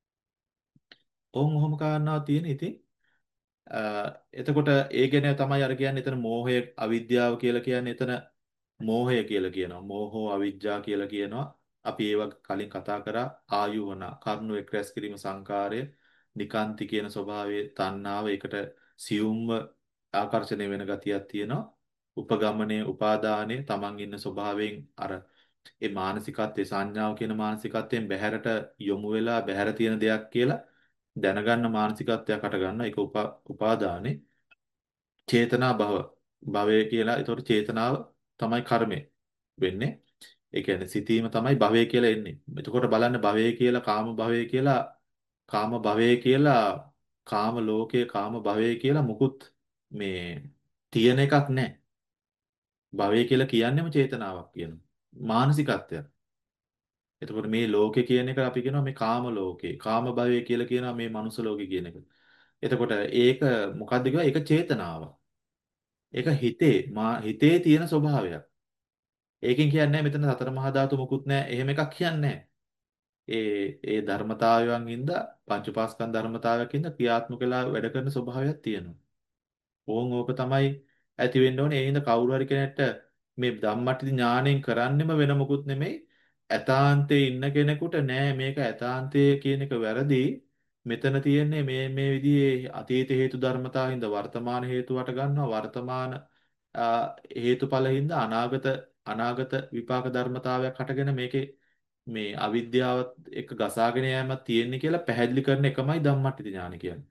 ඕම් ඔහොම කාරණාවක් තියෙන. ඉතින් අ, එතකොට ඒ ගැන තමයි අර කියන්නේ එතන මෝහය අවිද්‍යාව කියලා කියන්නේ එතන මෝහය කියලා කියනවා. මෝහෝ අවිජ්ජා කියලා කියනවා. අපි ඒව කලින් කතා කරා ආයුවන කර්ණු එක් රැස් කිරීම සංකාරය නිකාන්ති කියන ස්වභාවයේ තණ්හාව ඒකට සියුම්ව ආකර්ෂණය වෙන ගතියක් තියෙනවා. උපගමනයේ උපාදානයේ තමන් ඉන්න ස්වභාවයෙන් අර ඒ මානසිකත්වයේ සංඥාව කියන මානසිකත්වයෙන් බැහැරට යොමු වෙලා බැහැර තියෙන දෙයක් කියලා දැනගන්න මානසිකත්වයක් හට ගන්නවා. ඒක උපා උපාදානේ චේතනා භව භවය කියලා. ඒතකොට චේතනාව තමයි කර්මය වෙන්නේ. ඒ කියන්නේ සිතීම තමයි භවය කියලා එන්නේ. එතකොට බලන්න භවය කියලා කාම භවය කියලා කාම භවය කියලා කාම ලෝකයේ කාම භවය කියලා මුකුත් මේ තියෙන එකක් නැහැ. භවය කියලා කියන්නේම චේතනාවක් කියනවා. මානසිකත්වයක්. එතකොට මේ ලෝකේ කියන එක අපි කියනවා මේ කාම ලෝකේ. කාම භවය කියලා කියනවා මේ මනුස්ස ලෝකේ කියන එක. එතකොට ඒක මොකද්ද කියවා? ඒක චේතනාවක්. ඒක හිතේ මා හිතේ තියෙන ස්වභාවයක්. ඒකෙන් කියන්නේ මෙතන සතර මහා ධාතු මොකුත් නැහැ. එහෙම එකක් කියන්නේ ඒ ඒ ධර්මතාවයන් හින්දා පංච උපාස්කන්ධ ධර්මතාවයක් හින්දා ක්‍රියාත්මක වෙලා වැඩ කරන ස්වභාවයක් තියෙනවා. ඕන් ඕක තමයි ඇති වෙන්න ඕනේ. ඒ හින්දා කවුරු හරි කෙනෙක්ට මේ ධම්මටි ඥාණයෙන් කරන්නෙම වෙන මොකුත් නෙමෙයි. ඇතාන්තේ ඉන්න කෙනෙකුට නෑ මේක ඇතාන්තේ කියන එක වැරදි. මෙතන තියෙන්නේ මේ මේ විදිහේ අතීත හේතු ධර්මතා හින්දා වර්තමාන හේතු වට ගන්නවා. වර්තමාන ආ, හේතුඵල හින්දා අනාගත අනාගත විපාක ධර්මතාවයක් හටගෙන මේකේ මේ අවිද්‍යාවත් එක්ක ගසාගෙන යෑමක් තියෙන්නේ කියලා පැහැදිලි කරන එකමයි ධම්මට්ටි ඥාන කියන්නේ.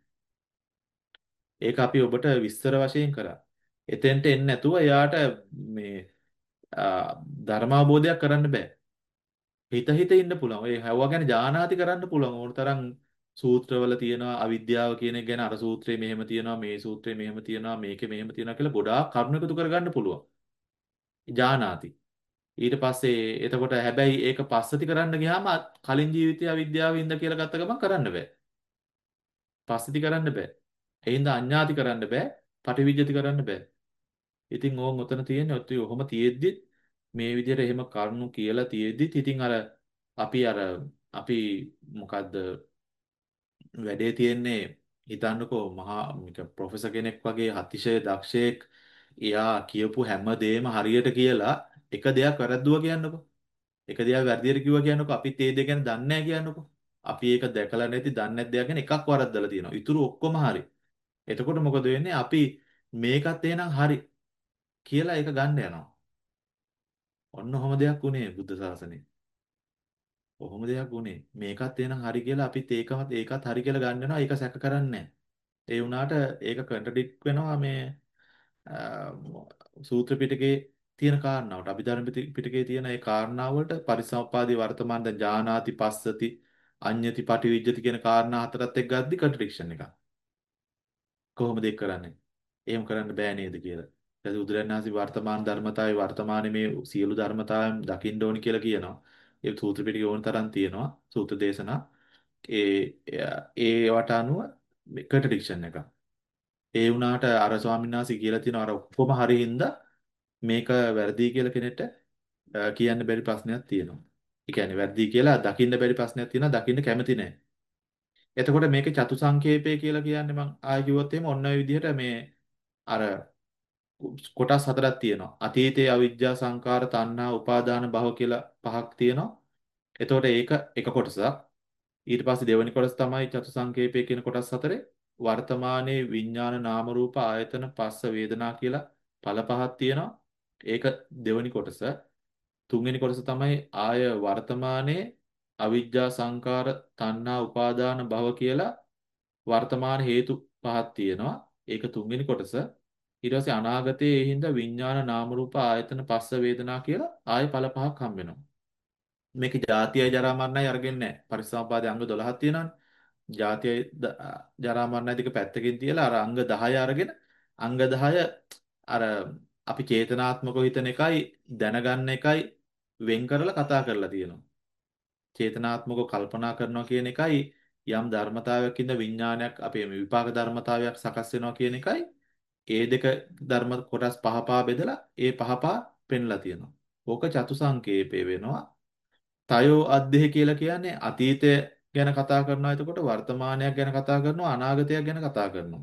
ඒක අපි ඔබට විස්තර වශයෙන් කරා. එතෙන්ට එන්නේ නැතුව එයාට මේ ආ, ධර්මාබෝධයක් කරන්න බෑ. හිත හිත ඉන්න පුළුවන්. ඒ හැවුවා ගැන ජානාති කරන්න පුළුවන්. ඕන තරම් සූත්‍රවල තියෙනවා අවිද්‍යාව කියන එක ගැන අර සූත්‍රයේ මෙහෙම තියෙනවා මේ සූත්‍රයේ මෙහෙම තියෙනවා මේකේ මෙහෙම තියෙනවා කියලා ගොඩාක් කරුණු එකතු කරගන්න පුළුවන්. ජානාති. ඊට පස්සේ එතකොට හැබැයි ඒක පස්සති කරන්න ගියාම කලින් ජීවිතයේ අවිද්‍යාව ඉඳ කියලා ගත්ත ගමන් කරන්න බෑ. පස්සති කරන්න බෑ. ඒ හින්දා අඤ්ඤාති කරන්න බෑ. පටිවිජ්ජති කරන්න බෑ. ඉතින් ඕන් ඔතන තියෙන්නේ ඔත් ඔහොම තියෙද්දි මේ විදිහට එහෙම කරුණු කියලා තියෙද්දි ඉතින් අර අපි අර අපි මොකද්ද වැඩේ තියෙන්නේ හිතන්නකෝ මහා නික ප්‍රොෆෙසර් කෙනෙක් වගේ අතිශය දක්ෂයෙක් එයා කියපු හැම දෙයක්ම හරියට කියලා එක දෙයක් වැරද්දුවා කියන්නකෝ. එක දෙයක් වැරදියට කිව්වා කියන්නකෝ. අපිත් ඒ දෙක ගැන දන්නේ නැහැ කියන්නකෝ. අපි ඒක දැකලා නැති දන්නේ නැති දෙයක් ගැන එකක් වරද්දලා තියෙනවා. ඊටු ඔක්කොම හරි. එතකොට මොකද වෙන්නේ? අපි මේකත් එහෙනම් හරි කියලා ඒක ගන්න යනවා. ඔන්න ඔහොම දෙයක් උනේ බුද්ධ ශාසනයේ. ඔහොම දෙයක් උනේ. මේකත් එහෙනම් හරි කියලා අපිත් ඒකමත් ඒකත් හරි කියලා ගන්න යනවා. ඒක සැක කරන්නේ නැහැ. ඒ වුණාට ඒක කන්ට්‍රඩික්ට් වෙනවා මේ අ, සූත්‍ර පිටකේ තියෙන කාරණාවට. අභිධර්ම පිට- පිටකේ තියෙන ඒ කාරණාවලට පරිසම්පාදී වර්තමාන දැන් ජානාති පස්සති අඤ්ඤති පටිවිජ්ජති කියන කාරණා හතරත් එක්ක ගද්දි කන්ට්‍රඩික්ෂන් එකක්. කොහොමද ඒක කරන්නේ? එහෙම කරන්න බෑ නේද කියලා. ඊට උදුරන් වහන්සේ වර්තමාන ධර්මතාවයේ වර්තමානයේ මේ සියලු ධර්මතාවයන් දකින්න ඕනි කියලා කියනවා. ඒ සූත්‍ර පිටකේ ඕන තරම් තියෙනවා. සූත්‍ර දේශනා. ඒ ඒවට අනුව කන්ට්‍රඩික්ෂන් එකක්. ඒ වුණාට අර ස්වාමීන් වහන්සේ කියලා තියෙනවා අර ඔක්කොම හරි හින්දා මේක වැරදි කියලා කෙනෙක්ට අ, කියන්න බැරි ප්‍රශ්නයක් තියෙනවා. ඒ කියන්නේ වැරදි කියලා දකින්න බැරි ප්‍රශ්නයක් තියෙනවා දකින්න කැමති නැහැ. එතකොට මේකේ චතු සංකේපය කියලා කියන්නේ මම ආයෙ කිව්වොත් එහෙම ඔන්න ඔය විදිහට මේ අර කොටස් හතරක් තියෙනවා. අතීතයේ අවිජ්ජා සංකාර තණ්හා උපාදාන භව කියලා පහක් තියෙනවා. එතකොට ඒක එක කොටසක්. ඊට පස්සේ දෙවෙනි කොටස තමයි චතු සංකේපය කියන කොටස් හතරේ වර්තමානයේ විඥාන නාම රූප ආයතන පස්ස වේදනා කියලා ඵල පහක් තියෙනවා. ඒක දෙවෙනි කොටස. තුන්වෙනි කොටස තමයි ආය වර්තමානයේ අවිජ්ජා සංකාර තණ්හා උපාදාන භව කියලා වර්තමාන හේතු පහක් තියෙනවා. ඒක තුන්වෙනි කොටස. ඊට පස්සේ අනාගතයේ ඒ හින්දා විඥාන නාම රූප ආයතන පස්ස වේදනා කියලා ආය ඵල පහක් හම්බ වෙනවා. මේක ජාතියයි ජරා මරණයි අරගෙන නැහැ. පරිසම්පාදයේ අංග දොළහක් තියෙනවානේ. ජාතියයි ද- ජරා මරණයි දෙක පැත්තකින් තියලා අර අංග දහය අරගෙන අංග දහය අර අපි චේතනාත්මකව හිතන එකයි දැනගන්න එකයි වෙන් කරලා කතා කරලා තියෙනවා. චේතනාත්මකව කල්පනා කරනවා කියන එකයි යම් ධර්මතාවයක් ඉඳ විඥානයක් අපේ මේ විපාක ධර්මතාවයක් සකස් වෙනවා කියන එකයි ඒ දෙක ධර්ම කොටස් පහ පහ බෙදලා ඒ පහ පහ පෙන්ලා තියෙනවා. ඕක චතු සංකේපේ වෙනවා. තයෝ අද්දේ කියලා කියන්නේ අතීතය ගැන කතා කරනවා. එතකොට වර්තමානයක් ගැන කතා කරනවා, අනාගතයක් ගැන කතා කරනවා.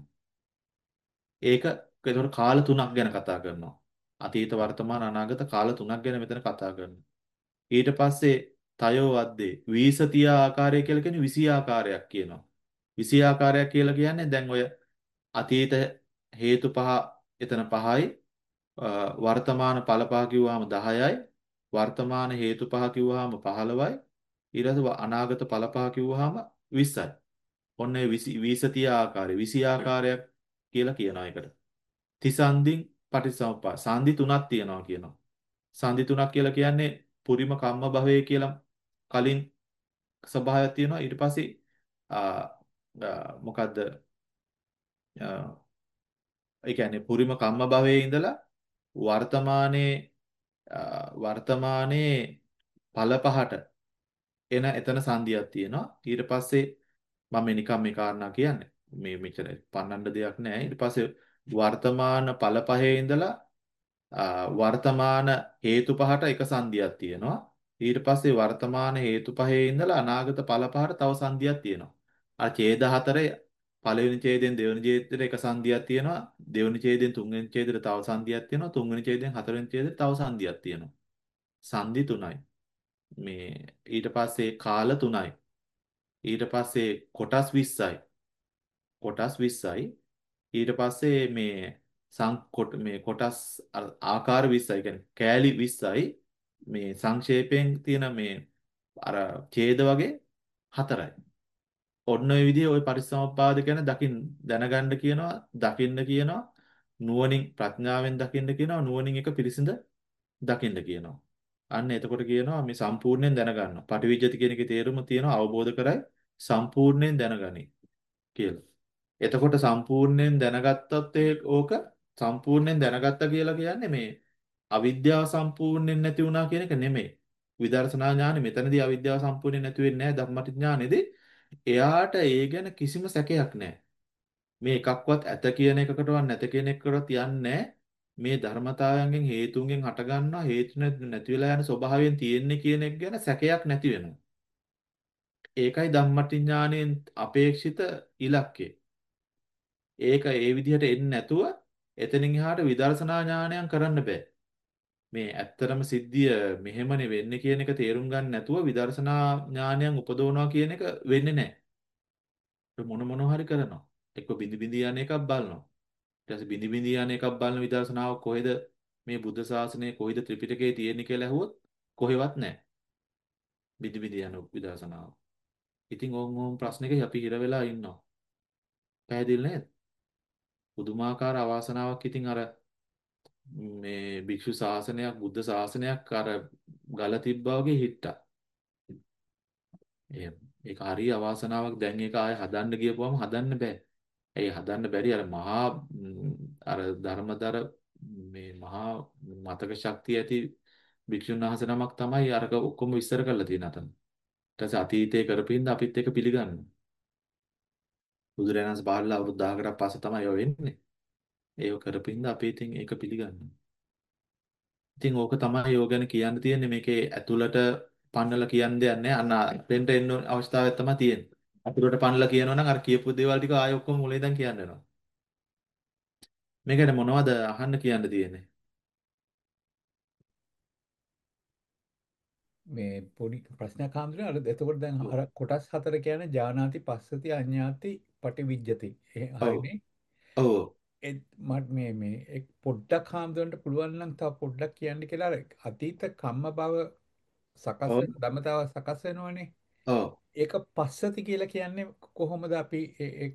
ඒක එතකොට කාල තුනක් ගැන කතා කරනවා. අතීත වර්තමාන අනාගත කාල තුනක් ගැන මෙතන කතා කරනවා. ඊට පස්සේ තයෝ වද්දේ වීසතිය ආකාරය කියලා කියන්නේ විසි ආකාරයක් කියනවා. විසි ආකාරයක් කියලා කියන්නේ දැන් ඔය අතීත හේතු පහ එතන පහයි අ, වර්තමාන ඵල පහ කිව්වහම දහයයි වර්තමාන හේතු පහ කිව්වහම පහළොවයි ඊට පස්සේ අනාගත ඵල පහ කිව්වහම විස්සයි. ඔන්න ඒ විසි විසතිය ආකාරය විසි ආකාරයක් කියලා කියනවා ඒකට. තිසන්දින් පටිච්චසමුප්පාද සන්ධි තුනක් තියෙනවා කියනවා. සන්ධි තුනක් කියලා කියන්නේ පුරිම කම්ම භවය කියලා කලින් ස්වභාවයක් තියෙනවා. ඊට පස්සේ ආ ආ, මොකද්ද ආ, ඒ කියන්නේ පුරිම කම්ම භවයේ ඉඳලා වර්තමානයේ ආ, වර්තමානයේ ඵල පහට එන එතන සංදියක් තියෙනවා. ඊට පස්සේ මම මේ නිකම් මේ කාරණා කියන්නේ මේ මෙච්චර පන්නන්න දෙයක් නැහැ. ඊට පස්සේ වර්තමාන ඵල පහේ ඉඳලා ආ, වර්තමාන හේතු පහට එක සංදියක් තියෙනවා. ඊට පස්සේ වර්තමාන හේතු පහේ ඉඳලා අනාගත ඵල පහට තව සංදියක් තියෙනවා. අර ඡේද හතරේ පළවෙනි ඡේදයෙන් දෙවෙනි ඡේදයට එක සංදියක් තියෙනවා. දෙවෙනි ඡේදයෙන් තුන්වෙනි ඡේදයට තව සංදියක් තියෙනවා. තුන්වෙනි ඡේදයෙන් හතරවෙනි ඡේදයට තව සංදියක් තියෙනවා. සංදි තුනයි. මේ ඊට පස්සේ කාල තුනයි. ඊට පස්සේ කොටස් විස්සයි. කොටස් විස්සයි. ඊට පස්සේ මේ සංකොට මේ කොටස් අර ආකාර විස්සයි. කියන්නේ කෑලි විස්සයි. මේ සංක්ෂේපයෙන් තියෙන මේ අර ඡේද වගේ හතරයි. ඔන්න ඔය විදිහේ ওই පරිසම්පාද ගැන දකින් දැනගන්න කියනවා, දකින්න කියනවා, නුවණින් ප්‍රඥාවෙන් දකින්න කියනවා, නුවණින් එක පිරිසිඳ දකින්න කියනවා. අන්න එතකොට කියනවා මේ සම්පූර්ණයෙන් දැනගන්නවා. පටිවිජ්ජති කියන එකේ තේරුම තියෙනවා අවබෝධ කරයි සම්පූර්ණයෙන් දැනගනි කියලා. එතකොට සම්පූර්ණයෙන් දැනගත්තොත් ඒ ඕක සම්පූර්ණයෙන් දැනගත්තා කියලා කියන්නේ මේ අවිද්‍යාව සම්පූර්ණයෙන් නැති වුණා කියන එක නෙමෙයි. විදර්ශනා ඥානෙ මෙතනදී අවිද්‍යාව සම්පූර්ණයෙන් නැති වෙන්නේ නැහැ ධම්මටි ඥානෙදී. එයාට ඒ ගැන කිසිම සැකයක් නැහැ. මේ එකක්වත් ඇත කියන එකකටවත් නැත කියන එකකටවත් යන්නේ මේ ධර්මතාවයන්ගෙන් හේතුන්ගෙන් හටගන්නා හේතු නැති නැති වෙලා යන ස්වභාවයෙන් තියෙන්නේ කියන එක ගැන සැකයක් නැති වෙනවා. ඒකයි ධම්මටි ඥානෙන් අපේක්ෂිත ඉලක්කය. ඒක ඒ විදිහට එන්නේ නැතුව එතනින් එහාට විදර්ශනා ඥානයන් කරන්න බෑ. මේ ඇත්තරම සිද්ධිය මෙහෙමනේ වෙන්නේ කියන එක තේරුම් ගන්න නැතුව විදර්ශනා ඥානයන් උපදවනවා කියන එක වෙන්නේ නැහැ. මොන මොන හරි කරනවා. එක්ක බිඳි බිඳි යන එකක් බලනවා. ඊට පස්සේ බිඳි බිඳි යන එකක් බලන විදර්ශනාව කොහෙද මේ බුද්ධ ශාසනයේ කොහෙද ත්‍රිපිටකයේ තියෙන්නේ කියලා ඇහුවොත් කොහෙවත් නැහැ. බිඳි බිඳි යන විදර්ශනාව. ඉතින් ඕම් ඕම් ප්‍රශ්නෙක අපි හිර වෙලා ඉන්නවා. පැහැදිලි නේද? පුදුමාකාර අවාසනාවක් ඉතින් අර මේ භික්ෂු ශාසනයක් බුද්ධ ශාසනයක් අර ගල තිබ්බා වගේ හිට්ටා. එහෙම. ඒක හරිය අවාසනාවක්. දැන් ඒක ආයෙ හදන්න ගියපුවම හදන්න බෑ. ඒ හදන්න බැරි අර මහා ම්, අර ධර්මදර මේ මහා මතක ශක්තිය ඇති භික්ෂුන් වහන්සේ නමක් තමයි අරක ඔක්කොම විස්තර කරලා තියෙන අතන. ඊට පස්සේ අතීතයේ කරපින්ද අපිත් එක පිළිගන්නවා. බුදුරජාණන් වහන්සේ පහළලා අවුරුදු දහයකට පස්සේ තමයි ඔය වෙන්නේ. ඒක කරපින්ද අපි ඉතින් ඒක පිළිගන්නවා. ඉතින් ඕක තමයි යෝ ගැන කියන්න තියෙන්නේ මේකේ ඇතුළට පන්නලා කියන්න දෙයක් නැහැ. අන්න දෙන්න එන්න අවස්ථාවක් තමයි තියෙන්නේ. ඇතුළට පන්නලා කියනවා නම් අර කියපු දේවල් ටික ආයෙ ඔක්කොම මුලින් ඉඳන් කියන්න වෙනවා. මේකට මොනවද අහන්න කියන්න තියෙන්නේ? මේ පොඩි ප්‍රශ්නයක් හාමුදුරනේ අර එතකොට දැන් ඔව්. අර කොටස් හතර කියන්නේ ජානාති පස්සති අඤ්ඤාති පටිවිජ්ජති. ඒ ඔව්. හරිනේ. ඔව්. ඒ මට මේ මේ එක් පොඩ්ඩක් හාමුදුරන්ට පුළුවන් නම් තව පොඩ්ඩක් කියන්න කියලා අර අතීත කම්ම භව සකස් ඔව්. වෙන ධමතාව සකස් වෙනවනේ. ඔව්. ඒක පස්සති කියලා කියන්නේ කොහොමද අපි ඒ ඒ-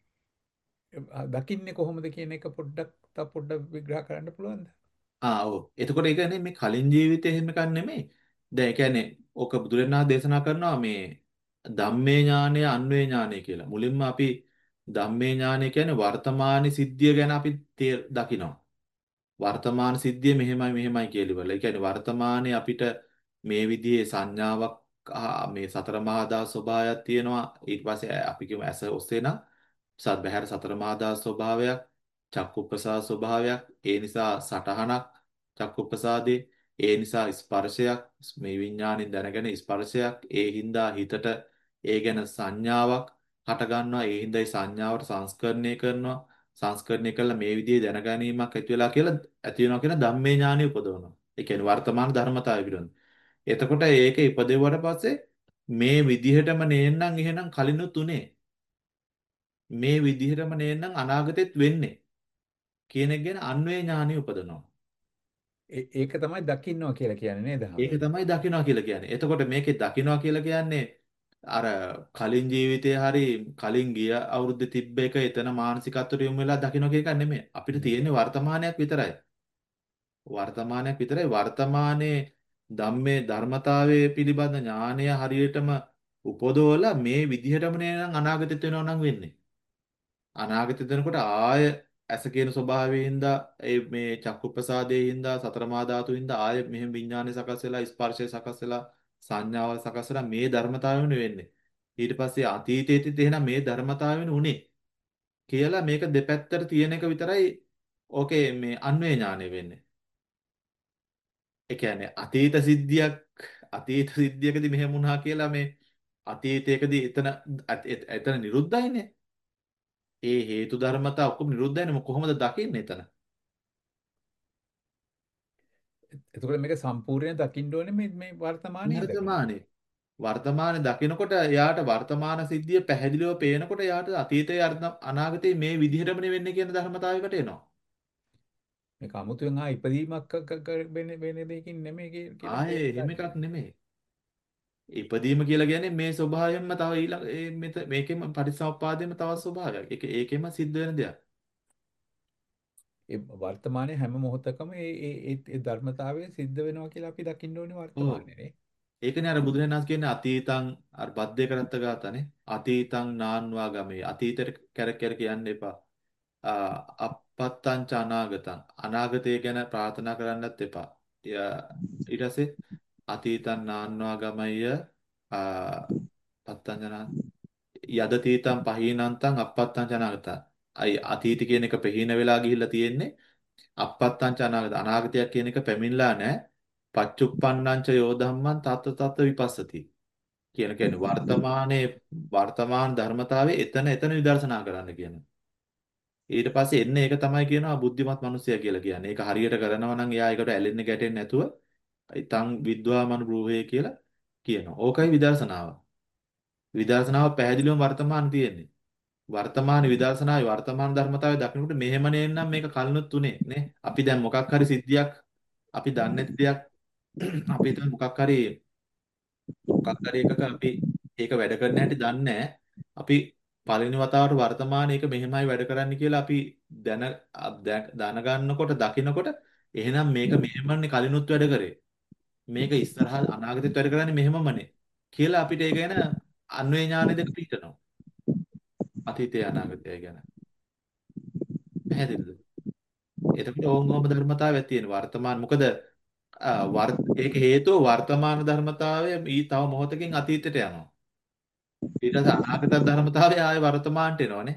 දකින්නේ කොහොමද කියන එක පොඩ්ඩක් තව පොඩ්ඩක් විග්‍රහ කරන්න පුළුවන්ද? ආ ඔව්. එතකොට ඒ කියන්නේ මේ කලින් ජීවිතේ එහෙම එකක් නෙමෙයි. දැන් ඒ කියන්නේ ඔක බුදුරණාහි දේශනා කරනවා මේ ධම්මේ ඥානය අන්වේ ඥානය කියලා. මුලින්ම අපි ධම්මේ ඥානය කියන්නේ වර්තමාන සිද්ධිය ගැන අපි තේ- දකිනවා. වර්තමාන සිද්ධිය මෙහෙමයි මෙහෙමයි කියලා ඉවරලා. ඒ කියන්නේ වර්තමානයේ අපිට මේ විදිහේ සංඥාවක් ආ, මේ සතර මහා දාස ස්වභාවයක් තියෙනවා. ඊට පස්සේ අපි කියමු ඇස ඔස්සේ නම් සත් බහැර සතර මහා දාස ස්වභාවයක්, චක්කු ප්‍රසාද ස්වභාවයක්. ඒ නිසා සටහනක් චක්කු ප්‍රසාදේ. ඒ නිසා ස්පර්ශයක් මේ විඥාණයෙන් දැනගෙන ස්පර්ශයක්. ඒ හින්දා හිතට ඒ ගැන සංඥාවක් හට ගන්නවා. ඒ හින්දා ඒ සංඥාවට සංස්කරණය කරනවා. සංස්කරණය කළා මේ විදිහේ දැනගැනීමක් ඇති වෙලා කියලා ඇති වෙනවා කියන ධම්මේ ඥානෙ උපදවනවා. ඒ කියන්නේ වර්තමාන ධර්මතාවය පිළිබඳ. එතකොට ඒක ඉපදෙව්වට පස්සේ මේ විදිහටම නේන්නම් එහෙනම් කලිනුත් උනේ. මේ විදිහටම නේන්නම් අනාගතෙත් වෙන්නේ කියන එක ගැන අන්වේ ඥානෙ උපදවනවා. ඒ- ඒක තමයි දකින්නවා කියලා කියන්නේ නේද ඒක හාමුදුරනේ? තමයි දකින්නවා කියලා කියන්නේ. එතකොට මේකේ දකින්නවා කියලා කියන්නේ අර කලින් ජීවිතේ හරි කලින් ගිය අවුරුද්දේ තිබ්බ එක එතන මානසිකත්වයට යොමු වෙලා දකින්න කියන එක නෙමෙයි. අපිට තියෙන්නේ වර්තමානයක් විතරයි. වර්තමානයක් විතරයි වර්තමානයේ ධම්මේ ධර්මතාවයේ පිළිබඳ ඥානය හරියටම උපදවලා මේ විදිහටම නේනම් අනාගතෙත් වෙනව නම් වෙන්නේ. අනාගතෙත් වෙනකොට ආය ඇස කියන ස්වභාවයෙන් හින්දා ඒ මේ චක්කුප්‍රසාදයෙන් හින්දා සතර මහා ධාතු හින්දා ආය මෙහෙම විඥානය සකස් වෙලා ස්පර්ශය සකස් වෙලා සංඥාව සකස් වෙලා මේ ධර්මතාවයම වෙන්නේ. ඊට පස්සේ අතීතයේත් එහෙනම් මේ ධර්මතාවයම උනේ කියලා මේක දෙපැත්තට තියෙන එක විතරයි ඕකේ මේ අන්වේ ඥානය වෙන්නේ. ඒ කියන්නේ අතීත සිද්ධියක් අතීත සිද්ධියකදී මෙහෙම වුණා කියලා මේ අතීතයකදී එතන එත- එතන නිරුද්ධයිනේ. ඒ හේතු ධර්මතා ඔක්කොම නිරුද්ධයිනේ. මොක- කොහොමද දකින්නේ එතන? එතකොට මේක සම්පූර්ණයෙන් දකින්න ඕනේ මේ මේ වර්තමානයේ දකින්න. වර්තමානයේ වර්තමානයේ දකිනකොට එයාට වර්තමාන සිද්ධිය පැහැදිලිව පේනකොට එයාට අතීතයේ අර්ධ- අනාගතයේ මේ විදිහටම වෙන්නේ කියන ධර්මතාවයකට එනවා. මේක අමුතුවෙන් ආ ඉපදීමක් ක- ක- ක- වෙන වෙන දෙයකින් නෙමෙයි කිය- කියලා ආයේ තේරුම් එහෙම ගන්න. එකක් නෙමෙයි. ඉපදීම කියලා කියන්නේ මේ ස්වභාවයෙන්ම තව ඊළඟ ඒ මෙත මේකෙම පටිච්චසමුප්පාදයෙන්ම තව ස්වභාවයක්. ඒක ඒකෙම සිද්ධ වෙන දෙයක්. ඒ වර්තමානයේ හැම මොහොතකම ඒ ඒ ඒ ඒ ධර්මතාවය සිද්ධ වෙනවා කියලා අපි දකින්න ඕනේ ඔව්. වර්තමානයේ නේ. ඒකනේ අර බුදුරජාණන් වහන්සේ කියන්නේ අතීතං අර බද්දේ කරත්ත ගාතනේ අතීතං නාන්වා ගමේ අතීතයට කැර කැර කියන්න එපා. ආ, අපත්තං ච අනාගතං අනාගතය ගැන ප්‍රාර්ථනා කරන්නත් එපා. ය- ඊට පස්සේ අතීතං නාන්වා ගමය පත්තං ජන යදතීතං පහීනන්තං අපත්තං ච අනාගතං. අයි අතීත කියන එක ප්‍රහීන වෙලා ගිහිල්ලා තියෙන්නේ අපත්තං ච අනාගත අනාගතයක් කියන එක පැමිණලා නැහැ. පච්චුප්පන්නං ච යෝ ධම්මං තත් තත් විපස්සති. කියන කියන්නේ වර්තමානයේ වර්තමාන ධර්මතාවයේ එතන එතන විදර්ශනා කරන්න කියන. ඊට පස්සේ එන්නේ ඒක තමයි කියනවා බුද්ධිමත් මිනිසයා කියලා කියන්නේ. ඒක හරියට කරනවා නම් එයා ඒකට ඇලෙන්නේ ගැටෙන්නේ නැතුව ඊතං විද්වාමන බ්‍රූහේ කියලා කියනවා. ඕකයි විදර්ශනාව. විදර්ශනාව පැහැදිලිවම වර්තමාන තියෙන්නේ. වර්තමාන විදර්ශනාවේ වර්තමාන ධර්මතාවය දකිනකොට මෙහෙම නේනම් මේක කලිනුත් තුනේ නේ. අපි දැන් මොකක් හරි සිද්ධියක් අපි දන්නේ නැති දෙයක් අපි හිතමු මොකක් හරි මොකක් හරි එකක අපි ඒක වැඩ කරන්න හැටි දන්නේ නැහැ. අපි පළවෙනි වතාවට වර්තමානයේ ඒක මෙහෙමයි වැඩ කරන්න කියලා අපි දැන දැ- දැනගන්නකොට දකිනකොට එහෙනම් මේක මෙහෙමනේ කලිනුත් වැඩ කරේ. මේක ඉස්සරහා අනාගතෙත් වැඩ කරන්නේ මෙහෙමමනේ කියලා අපිට ඒක ගැන අන්වේ ඥානෙ දෙක පිටනවා. අතීතය අනාගතය ගැන. පැහැදිලිද? එතකොට ඕංගෝම ධර්මතාවයක් තියෙන වර්තමාන මොකද ආ, වර් ඒක හේතුව වර්තමාන ධර්මතාවය ඊ තව මොහොතකින් අතීතයට යනවා. ඊට පස්සේ අනාගත ධර්මතාවය ආයේ වර්තමානට එනවනේ.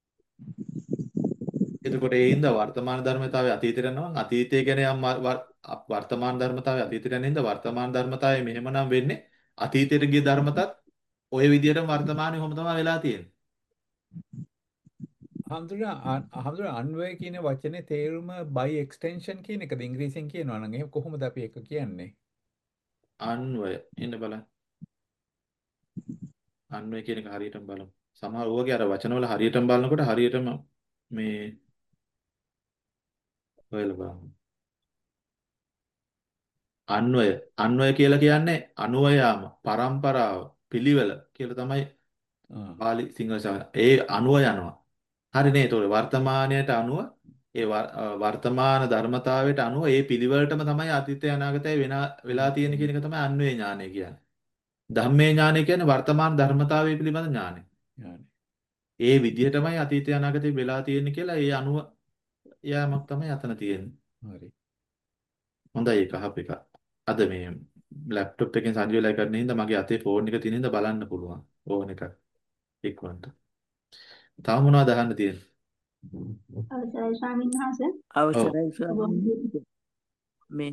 එතකොට ඒ හින්දා වර්තමාන ධර්මතාවය අතීතයට යනවා. අතීතය ගැන යම් වර්- වර්- අප- වර්තමාන ධර්මතාවය අතීතයට යන හින්දා වර්තමාන ධර්මතාවය මෙහෙමනම් වෙන්නේ අතීතයට ගිය ධර්මතත් ওই විදිහටම වර්තමානයේ කොහොම තමයි වෙලා තියෙන්නේ. හාමුදුරනේ අ- හාමුදුරනේ අන්වය කියන වචනේ තේරුම by extension කියන එකද ඉංග්‍රීසියෙන් කියනවා නම් එහෙනම් කොහොමද අපි ඒක කියන්නේ? අන්වය ඉන්න බලන්න. අන්වය කියන එක හරියටම බලමු. සමහර ඕවගේ අර වචනවල හරියටම බලනකොට හරියටම මේ හොයලා බලන්න. අන්වය අන්වය කියලා කියන්නේ අනුව යාම, පරම්පරාව, පිළිවෙල කියලා තමයි ආ. පාලි සිංහල ශබ්ද. ඒ අනුව යනවා. හරි නේ. ඒතකොට වර්තමානයට අනුව ඒ වර්- අ, වර්තමාන ධර්මතාවයට අනුව ඒ පිළිවෙලටම තමයි අතීතය අනාගතය වෙන වෙලා තියෙන කියන එක තමයි අන්වේ ඥානය කියන්නේ. ධම්මේ ඥානය කියන්නේ වර්තමාන ධර්මතාවය පිළිබඳ ඥානය. ඥානෙ. ඒ විදිහටමයි අතීතය අනාගතය වෙලා තියෙන්නේ කියලා ඒ අනුව යාමක් තමයි අතන තියෙන්නේ. හරි. හොඳයි ඒක අහපු එක. අද මේ ලැප්ටොප් එකෙන් සංජීවලා කරන හින්දා මගේ අතේ ෆෝන් එක තියෙන හින්දා බලන්න පුළුවන් ඕන එකක් ඉක්මනට. තව මොනවද අහන්න තියෙන්නේ? අවසරයි ස්වාමීන් වහන්සේ. ඔව්. අවසරයි ඔබ ස්වාමීනි. මේ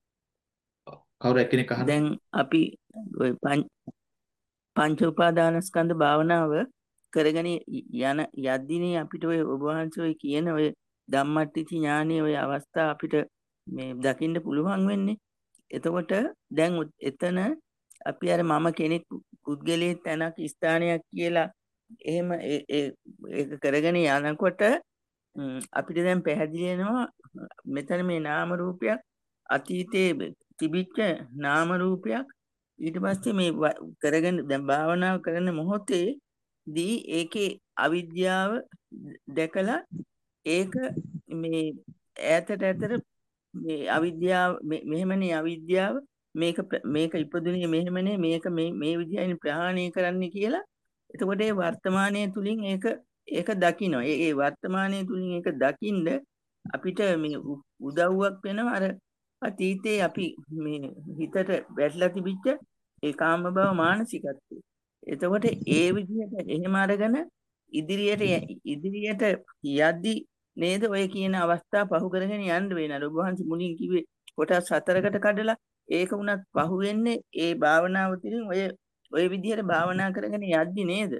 කවුරු එක්කෙනෙක් අහන්න? දැන් අපි ඔය පං- පංච උපාදානස්කන්ධ භාවනාව කරගෙන ය- යන යද්දීනේ අපිට ඔය ඔබ වහන්සේ ඔය කියන ඔය ධම්මට්ටිච ඥානයේ ඔය අවස්ථා අපිට මේ දකින්න පුළුවන් වෙන්නේ. එතකොට දැන් උත්- එතන අපි අර මම කෙනෙක් පුද්ගලයෙක් තැනක් ස්ථානයක් කියලා එහෙම ඒ- ඒ- ඒක කරගෙන යනකොට ම්, අපිට දැන් පැහැදිලි වෙනවා මෙතන මේ නාම රූපයක් අතීතයේ බ- තිබිච්ච නාම රූපයක් ඊට පස්සේ මේ ව- කරගෙන දැන් භාවනාව කරන මොහොතේ දී ඒකේ අවිද්‍යාව දැකලා ඒක මේ ඈතට ඈතට මේ අවිද්‍යාව මෙ- මෙහෙමනේ අවිද්‍යාව මේක ප්‍ර- මේක ඉපදුනේ මෙහෙමනේ මේක මේ මේ විදිහයින් ප්‍රහාණය කරන්න කියලා එතකොට ඒ වර්තමානය තුලින් ඒක ඒක දකිනවා. ඒ ඒ වර්තමානය තුලින් ඒක දකින්න අපිට මේ උ- උදව්වක් වෙනවා අර අතීතයේ අපි මේ හිතට වැටලා තිබිච්ච ඒ කාම භව මානසිකත්වය. එතකොට ඒ විදිහට එහෙම අරගෙන ඉදිරියට ය- ඉදිරියට යද්දි නේද ඔය කියන අවස්ථා පහු කරගෙන යන්න වෙන. අර ඔබ වහන්සේ මුලින් කිව්වේ කොටස් හතරකට කඩලා ඒක උනත් පහු වෙන්නේ ඒ භාවනාව තුළින් ඔය ඔය විදිහට භාවනා කරගෙන යද්දි නේද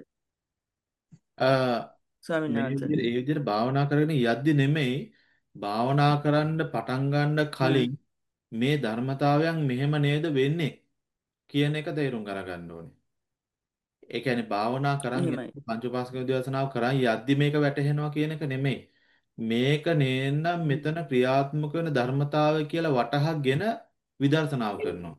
අ, ස්වාමීන් මේ වහන්සේ? විදිහට ඒ විදිහට භාවනා කරගෙන යද්දි නෙමෙයි භාවනා කරන්න පටන් ගන්න හ්ම්. කලින් මේ ධර්මතාවයන් මෙහෙම නේද වෙන්නේ කියන එක තේරුම් ගන්න ඕනේ. ඒ කියන්නේ භාවනා කරන් එහෙමයි. යද්දි පංච උපාසක විදර්ශනාව කරන් යද්දි මේක වැටහෙනවා කියන එක නෙමෙයි. මේක නේනම් මෙතන ක්‍රියාත්මක වෙන ධර්මතාවය කියලා වටහාගෙන විදර්ශනාව කරනවා.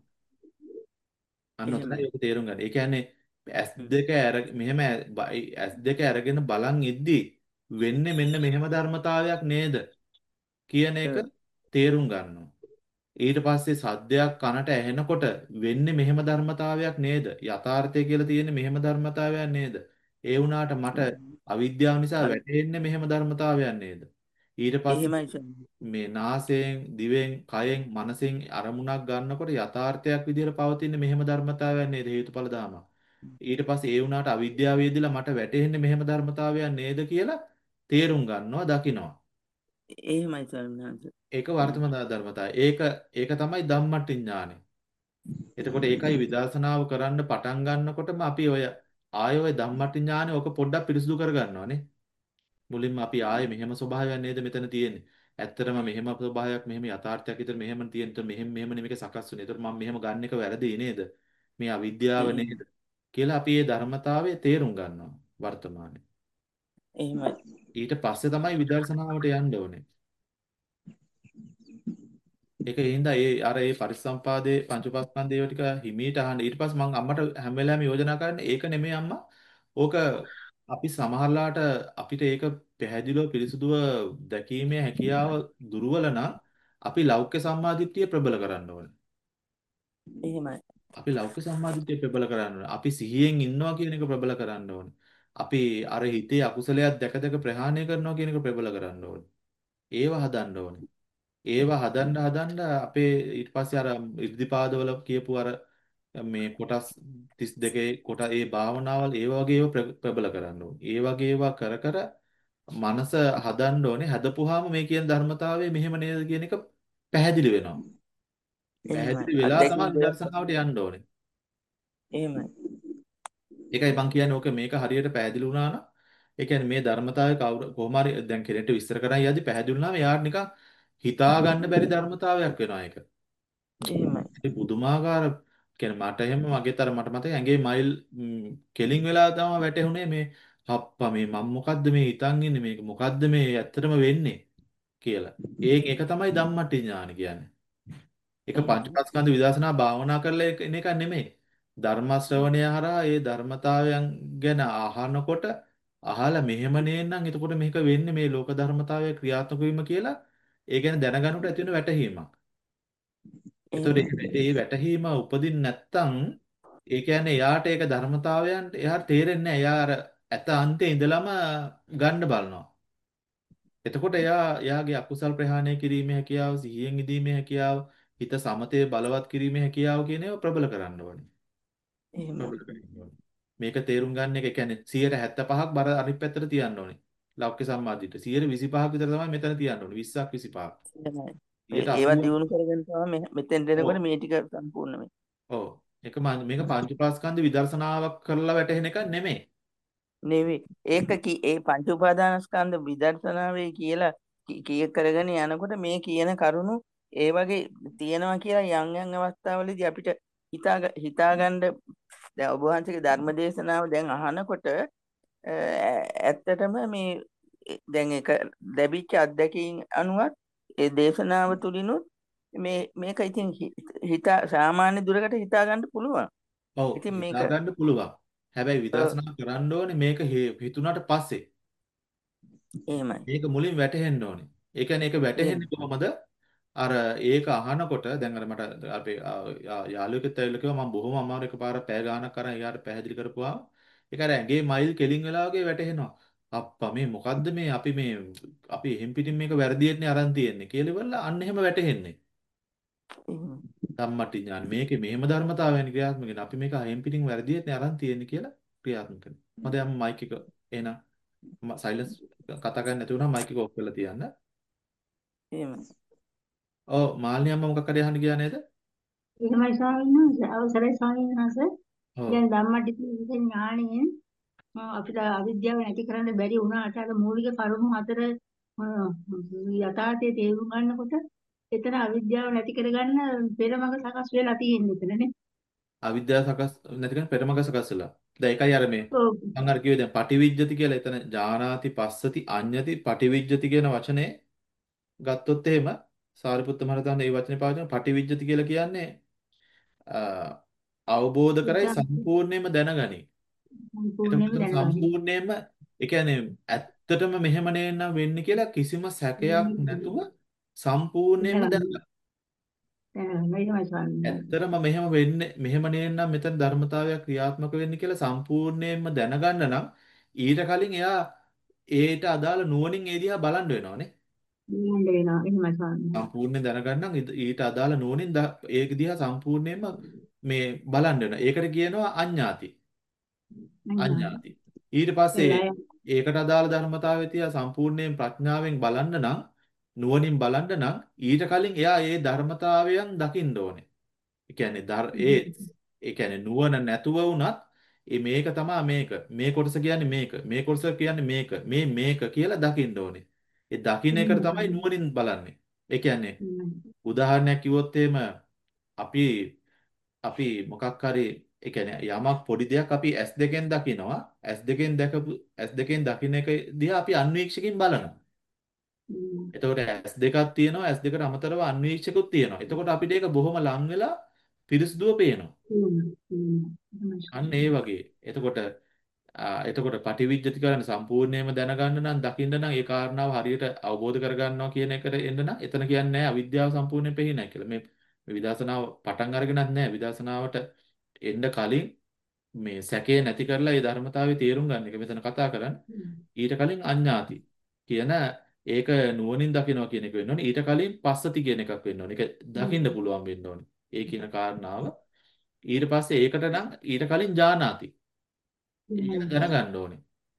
අන්න ඔතනයි එහෙමයි. ඔක තේරුම් ගන්න. ඒ කියන්නේ ඇස් දෙක අර මෙහෙම ඈ- බ- ඇස් දෙක අරගෙන බලන් ඉද්දි වෙන්නේ මෙන්න මෙහෙම ධර්මතාවයක් නේද කියන එක ඔව්. තේරුම් ගන්නවා. ඊට පස්සේ සද්දයක් කනට ඇහෙනකොට වෙන්නේ මෙහෙම ධර්මතාවයක් නේද? යථාර්ථය කියලා තියෙන්නේ මෙහෙම ධර්මතාවයක් නේද? ඒ වුණාට මට අවිද්‍යාව නිසා අවි- වැටෙන්නේ මෙහෙම ධර්මතාවයක් නේද? ඊට පස්සේ එහෙමයි ස්වාමීනි. මේ නාසයෙන්, දිවෙන්, කයෙන්, මනසෙන් අරමුණක් ගන්නකොට යථාර්ථයක් විදිහට පවතින මෙහෙම ධර්මතාවයක් නේද? හේතුඵල ධම. ඊට පස්සේ ඒ වුණාට අවිද්‍යාව වේදිලා මට වැටෙන්නේ මෙහෙම ධර්මතාවයක් නේද කියලා තේරුම් ගන්නවා, දකිනවා. එහෙමයි ස්වාමීන් වහන්සේ. ඒක හ්ම්. වර්තමාන ධර්මතාවය. ඒක ඒක තමයි ධම්මට්ටි ඥානෙ. එතකොට ඒකයි විදර්ශනාව කරන්න පටන් ගන්නකොටම අපි ඔය ආය ඔය ධම්මට්ටි ඥානෙ ඔක පොඩ්ඩක් පිරිසුදු කරගන්නවානේ. මුලින්ම අපි ආයේ මෙහෙම ස්වභාවයක් නේද මෙතන තියෙන්නේ. ඇත්තටම මෙහෙම ස්වභාවයක් මෙහෙම යථාර්ථයක් විතර මෙහෙම තියෙන. ඒතර මෙහෙම මෙහෙම නෙමෙයි සකස් වෙන්නේ. ඒතර මම මෙහෙම ගන්න එක වැරදි නේද? මේ අවිද්‍යාව නේද? එහෙම- කියලා අපි මේ ධර්මතාවය තේරුම් ගන්නවා වර්තමානයේ. එහෙමයි. ඊට පස්සේ තමයි විදර්ශනාවට යන්න ඕනේ. ඒක හින්දා ඒ අර ඒ පරිසම්පාදයේ පංච උපාස්කන්ධය ටික හිමීට අහන්න. ඊට පස්සේ මම අම්මට හැම වෙලාවෙම යෝජනා කරන්නේ ඒක නෙමෙයි අම්මා. ඕක අපි සමහරලාට අපිට ඒක පැහැදිලිව පිරිසුදුව දැකීමේ හැකියාව දුර්වල නම් අපි ලෞකික සම්මාදිට්ඨිය ප්‍රබල කරන්න ඕනේ. එහෙමයි. අපි ලෞකික සම්මාදිට්ඨිය ප්‍රබල කරන්න ඕනේ. අපි සිහියෙන් ඉන්නවා කියන එක ප්‍රබල කරන්න ඕනේ. අපි අර හිතේ අකුසලයක් දැක දැක ප්‍රහාණය කරනවා කියන එක ප්‍රබල කරන්න ඕනේ. ඒව හදන්න ඕනේ. ඒවා හදන්න හදන්න අපේ ඊට පස්සේ අර ඉර්ධිපාදවල කියපු අර මේ කොටස් තිස් දෙකේ කොට ඒ භාවනාවල් ඒ වගේ ඒවා ප්‍ර- ප්‍රබල කරන්න ඕනේ. ඒ වගේ ඒවා කර කර මනස හදන්න ඕනේ. හදපුවාම මේ කියන ධර්මතාවය මෙහෙම නේද කියන එක පැහැදිලි වෙනවා. එහෙමයි. පැහැදිලි වෙලා තමයි අත්දැකීම් ගොඩක් විදර්ශනාවට යන්න ඕනේ. එහෙමයි. ඒකයි මං කියන්නේ ඕක මේක හරියට පැහැදිලි වුණා නම් ඒ කියන්නේ මේ ධර්මතාවය කවුරු කොහොම හරි දැන් කෙනෙක්ට විස්තර කරන් යද්දි පැහැදිලි වුණාම එයාට නිකන් හිතා ගන්න බැරි ධර්මතාවයක් වෙනවා ඒක. එහෙමයි. ඒ පුදුමාකාර කියන්නේ මට එහෙම මගේත් අර මට මතකයි ඇඟේ මයිල් ම්, කෙලින් වෙලා තමයි වැටෙහුනේ මේ හප්පා මේ මම මොකද්ද මේ හිතන් ඉන්නේ මේක මොකද්ද මේ ඇත්තටම වෙන්නේ කියලා. ඒ ඒක තමයි ධම්මටි ඥාන කියන්නේ. ඒක එහෙමයි. පංචස්කන්ධ විදර්ශනා භාවනා කරලා එක- එන එක නෙමෙයි. ධර්ම ශ්‍රවණය හරහා ඒ ධර්මතාවයන් ගැන අහනකොට අහලා මෙහෙම නේනම් එතකොට මේක වෙන්නේ මේ ලෝක ධර්මතාවය ක්‍රියාත්මක වීම කියලා ඒ ගැන දැනගන්නට ඇති වෙන වැටහීමක්. එතකොට එහෙමයි. ඒ ඒ වැටහීම උපදින්න නැත්තම් ඒ කියන්නේ එයාට ඒක ධර්මතාවයන්ට එයාට තේරෙන්නේ නැහැ. එයා අර ඇත අන්තයේ ඉඳලම ගන්න බලනවා. එතකොට එයා එයාගේ අකුසල් ප්‍රහාණය කිරීමේ හැකියාව, සිහියෙන් ඉඳීමේ හැකියාව, හිත සමතේ බලවත් කිරීමේ හැකියාව කියන ඒවා ප්‍රබල කරන්න ඕනේ. එහෙමයි. ප්‍රබල කරන්න ඕනේ. මේක තේරුම් ගන්න එක කියන්නේ සියයට හැත්තෑ පහක් බර අනිත් පැත්තට තියන්න ඕනේ. ලෞකික සම්මාදිට සියයට විසිපහක් විතර තමයි මෙතන තියන්න ඕනේ. විස්සක් විසිපහක්. එහෙමයි. ඔය සියයට ඒවා අසූවක්. දිනු කරගෙන තමයි මෙ- මෙතෙන් දෙනකොට ඔව්. මේ ටික සම්පූර්ණ වෙන්නේ. ඔව්. ඒක මා- මේක පංච ප්‍රස්කන්ධ විදර්ශනාවක් කරලා වැටහෙන එක නෙමෙයි. නෙවෙයි. ඒක කි- ඒ පංච උපාදානස්කන්ධ විදර්ශනාවේ කියලා කි- කිය කරගෙන යනකොට මේ කියන කරුණු ඒ වගේ තියෙනවා කියලා යම් යම් අවස්ථාවලදී අපිට හිතා හිතාගන්න දැන් ඔබ වහන්සේගේ ධර්ම දේශනාව දැන් අහනකොට අ, ඇත්තටම මේ දැන් ඒක ලැබිච්ච අත්දැකීම් අනුවත් ඒ දේශනාව තුලිනුත් මේ මේක ඉතින් හි- හිතා සාමාන්‍ය දුරකට හිතා ගන්න පුළුවන්. ඔව්. ඉතින් මේක හිතා ගන්න පුළුවන්. හැබැයි අ, විදර්ශනා කරන්න ඕනේ මේක හේ- හිතුණාට පස්සේ. එහෙමයි. මේක මුලින් වැටහෙන්න ඕනේ. ඒ කියන්නේ ඒක එහෙම. වැටහෙන්නේ කොහොමද? අර ඒක අහනකොට දැන් අර මට අපේ ආ- යා- යාළුවෙකුත් ඇවිල්ලා කිව්වා මම බොහොම අමාරු එකපාරක් පැය ගාණක් අරන් එයාට පැහැදිලි කරපුවාම ඒක අර ඇඟේ මයිල් කෙලින් වෙලා වගේ වැටහෙනවා. අප්පා මේ මොකද්ද මේ අපි මේ අපි එහෙම් පිටින් මේක වැරදියටනේ අරන් තියෙන්නේ කියලා ඉවරලා අන්න එහෙම වැටහෙන්නේ. එහෙම. ධම්මටි ඥාන මේකේ මෙහෙම ධර්මතාවයන් ක්‍රියාත්මක වෙන අපි මේක එහෙම් පිටින් වැරදියටනේ අරන් තියෙන්නේ කියලා ක්‍රියාත්මක කරනවා. මම දැන් මයික් එක එහෙනම් සයිලන්ස් කතා කරන්න නැති වුණා මයික් එක ඔෆ් කරලා තියන්න. එහෙම. ඔව් මාල්නි අම්මා මොකක් හරි අහන්න ගියා නේද? එහෙමයි ස්වාමීන් වහන්සේ. අවසරයි ස්වාමීන් වහන්සේ. ඔව්. දැන් ධම්මටිපි ඥාණයෙන් අ, අපිට අවිද්‍යාව නැති කරන්න බැරි වුණාට අර මූලික කරුණු හතර අ, යථාර්ථයේ තේරුම් ගන්නකොට එතන අවිද්‍යාව නැති කරගන්න පෙරමග සකස් වෙලා තියෙන්නේ එතනනේ. අවිද්‍යාව සකස් නැති කරන් පෙරමග සකස් වෙලා. දැන් ඒකයි අර මේ ඔව්. මම අර කිව්වේ දැන් පටිවිජ්ජති කියලා එතන ජානාති පස්සති අඤ්ඤති පටිවිජ්ජති කියන වචනේ ගත්තොත් එහෙම සාරිපුත්ත මහරහතන් මේ වචනේ පාවිච්චි කරන පටිවිජ්ජති කියලා කියන්නේ අ, අවබෝධ කරයි සම්පූර්ණයෙන්ම දැනගනි. එතකොට සම්පූර්ණයෙන්ම එතන දැනගන්න. සම්පූර්ණයෙන්ම ඒ කියන්නේ ඇත්තටම මෙහෙම නේනම් වෙන්නේ කියලා කිසිම සැකයක් නැතුව සම්පූර්ණයෙන්ම දැනගන්න. දැනගන්න. එහෙමයි ස්වාමීන් වහන්සේ. ඇත්තටම මෙහෙම වෙන්නේ මෙහෙම නේනම් මෙතන ධර්මතාවයක් ක්‍රියාත්මක වෙන්නේ කියලා සම්පූර්ණයෙන්ම දැනගන්න නම් ඊට කලින් එයා ඒට අදාළ නුවණින් ඒ දිහා බලන්න වෙනවානේ. නියඳ වෙනවා. එහෙමයි ස්වාමීන් වහන්සේ. සම්පූර්ණයෙන් දැනගන්න නම් ඊට ඊට අදාළ නුවණින් ද- ඒක දිහා සම්පූර්ණයෙන්ම මේ බලන්න වෙනවා. ඒකට කියනවා අඤ්ඤාති. අඤ්ඤාති. ඊට පස්සේ වෙලා ඒකට අදාළ ධර්මතාවය තියා සම්පූර්ණයෙන් ප්‍රඥාවෙන් බලන්න නම් නුවණින් බලන්න නම් ඊට කලින් එයා ඒ ධර්මතාවයන් දකින්න ඕනේ. ඒ කියන්නේ ධර් ඒ ඒ කියන්නේ නුවණ නැතුව වුණත් ඒ මේක තමයි මේක. මේ කොටස කියන්නේ මේක. මේ කොටස කියන්නේ මේක. මේ මේක කියලා දකින්න ඕනේ. ඒ දකින්න එකට තමයි නුවණින් බලන්නේ. ඒ කියන්නේ උදාහරණයක් කිව්වොත් එහෙම අපි අපි මොකක් හරි ඒ කියන්නේ යමක් පොඩි දෙයක් අපි ඇස් දෙකෙන් දකිනවා. ඇස් දෙකෙන් දැකපු ඇස් දෙකෙන් දකින්න එක දිහා අපි අන්වීක්ෂකින් බලනවා. එතකොට ඇස් දෙකක් තියෙනවා. ඇස් දෙකට අමතරව අන්වීක්ෂකුත් තියෙනවා. එතකොට අපිට ඒක බොහොම ලං වෙලා පිරිසිදුව පේනවා. අන්න ඒ වගේ. එතකොට ආ, එතකොට පටිවිජ්ජති කරන්න සම්පූර්ණයෙන්ම දැනගන්න නම් දකින්න නම් ඒ කාරණාව හරියට අවබෝධ කරගන්නවා කියන එකට එන්න නම් එතන කියන්නේ නැහැ අවිද්‍යාව සම්පූර්ණයෙන් පෙහි නැහැ කියලා. මේ මේ විදර්ශනාව පටන් අරගෙනත් නැහැ. විදර්ශනාවට එන්න කලින් මේ සැකේ නැති කරලා ඒ ධර්මතාවයේ තේරුම් ගන්න එක මෙතන කතා කරන්නේ. ඊට කලින් අඤ්ඤාති කියන ඒක නුවණින් දකිනවා කියන එක වෙන්න ඕනේ. ඊට කලින් පස්සති කියන එකක් වෙන්න ඕනේ. ඒක දකින්න පුළුවන් වෙන්න ඕනේ. ඒ කියන කාරණාව. ඊට පස්සේ ඒකට නම් ඊට කලින් ජානාති. ඒක දැනගන්න ඕනේ.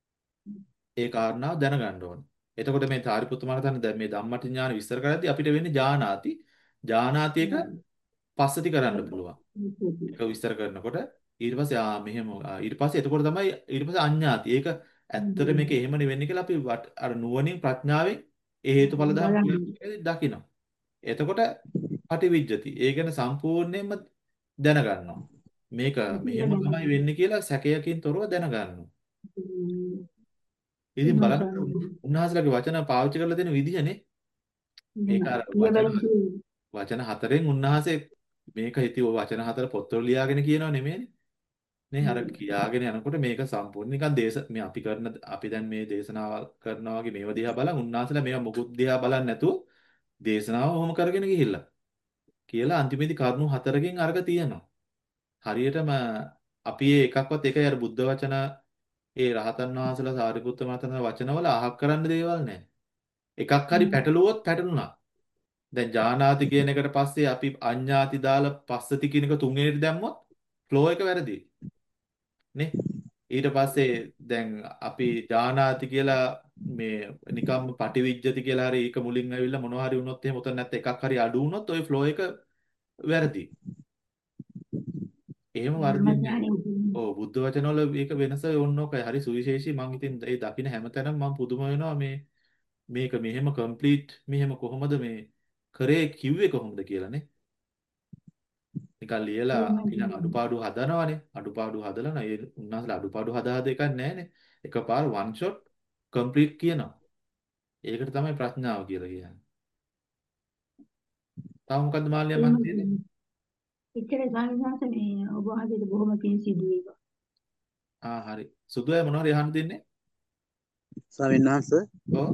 ඒ කාරණාව දැනගන්න ඕනේ. එතකොට මේ සාරිපුත්ත මහරහතන් දැන් මේ ධම්මටි ඥාන විස්තර කරද්දී අපිට වෙන්නේ ජානාති. ජානාති එක පස්සති කරන්න පුළුවන්. ඒක විස්තර කරනකොට ඊට පස්සේ ආ මෙහෙම ආ, ඊට පස්සේ එතකොට තමයි ඊට පස්සේ අඤ්ඤාති. ඒක ඇත්තට මේක එහෙමනේ වෙන්නේ කියලා අපි වට- අර නුවණින් ප්‍රඥාවෙන් ඒ හේතුඵල ධර්ම ක්‍රියාත්මක වෙන්නේ දකිනවා. එතකොට පටිවිජ්ජති. ඒ කියන්නේ සම්පූර්ණයෙන්ම දැනගන්නවා. මේක මෙහෙම කියලා තමයි දැනගන්න. වෙන්නේ කියලා සැකයකින් තොරව දැනගන්නවා. හ්ම්. ඉතින් එහෙමයි බලන්න ස්වාමීන් වහන්සේ. උන්වහන්සේලාගේ වචන පාවිච්චි කරලා දෙන විදිහනේ. ඒක එහෙමයි. අර කිය වචන බැලි කියේ. වචන හතරෙන් උන්වහන්සේ මේක හිතේ ඔය වචන හතර පොත්වල ලියාගෙන කියනව නෙමෙයිනේ. නේ අර කියාගෙන යනකොට මේක සම්පූර්ණ නිකන් දේශ මේ අපි කරන අපි දැන් මේ දේශනාව කරනවා වගේ මේව දිහා බලන් උන්වහන්සේලා මේවා මොකුත් දිහා බලන්නේ නැතුව දේශනාව ඔහොම කරගෙන ගිහිල්ලා කියලා අන්තිමේදී කරුණු හතරකින් අරක තියෙනවා. හරියටම අපි ඒ එකක්වත් එකයි අර බුද්ධ වචන ඒ රහතන් වහන්සේලා සාරිපුත්ත මහතන වචනවල අහක් කරන්න දේවල් නැහැ. එකක් හරි පැටලුවොත් පැටලුණා. දැන් ජානාති කියන එකට පස්සේ අපි අඤ්ඤාති දාලා පස්සති කියන එක තුන්වෙනිට දැම්මොත් ෆ්ලෝ එක වැරදි. නේ? ඊට පස්සේ දැන් අපි ජානාති කියලා මේ නිකම්ම පටිවිජ්ජති කියලා හරි ඒක මුලින් ඇවිල්ලා මොනවා හරි වුණොත් එහෙම උතන නැත්නම් එකක් හරි අඩු වුණොත් ওই ෆ්ලෝ එක වැරදි. එහෙම වර්ධින්නේ නැහැ. ධර්මඥානෙ උපදිනවා. ඔව් බුද්ධ වචනවල මේක වෙනස ඕනෝකයි. හරි සුවිශේෂී. මම ඉතින් ඒ දකින්න හැමතැනම මම පුදුම වෙනවා මේ මේක මෙහෙම කම්ප්ලීට් මෙහෙම කොහොමද මේ කරේ කිව්වේ කොහොමද කියලානේ. නිකන් ලියලා අපි නම් එහෙමයි. අඩුපාඩු හදනවනේ. අඩුපාඩු හදලා නෑ ඒ උන්වහන්සේලා අඩුපාඩු හදා හද එකක් නෑනේ. එකපාර වන් ෂොට් කම්ප්ලීට් කියනවා. ඒකට තමයි ප්‍රඥාව කියලා කියන්නේ. තව මොකද්ද මාල්ලියා මහත්තයා තියෙන්නේ? එහෙමයි. එච්චරයි ස්වාමීන් වහන්සේ මේ ඔබ වහන්සේට බොහොම පිං සිදු වේවා. ආ හරි. සුදු අය මොනවද අහන්න දෙන්නේ? ස්වාමීන් වහන්සේ ඔව්.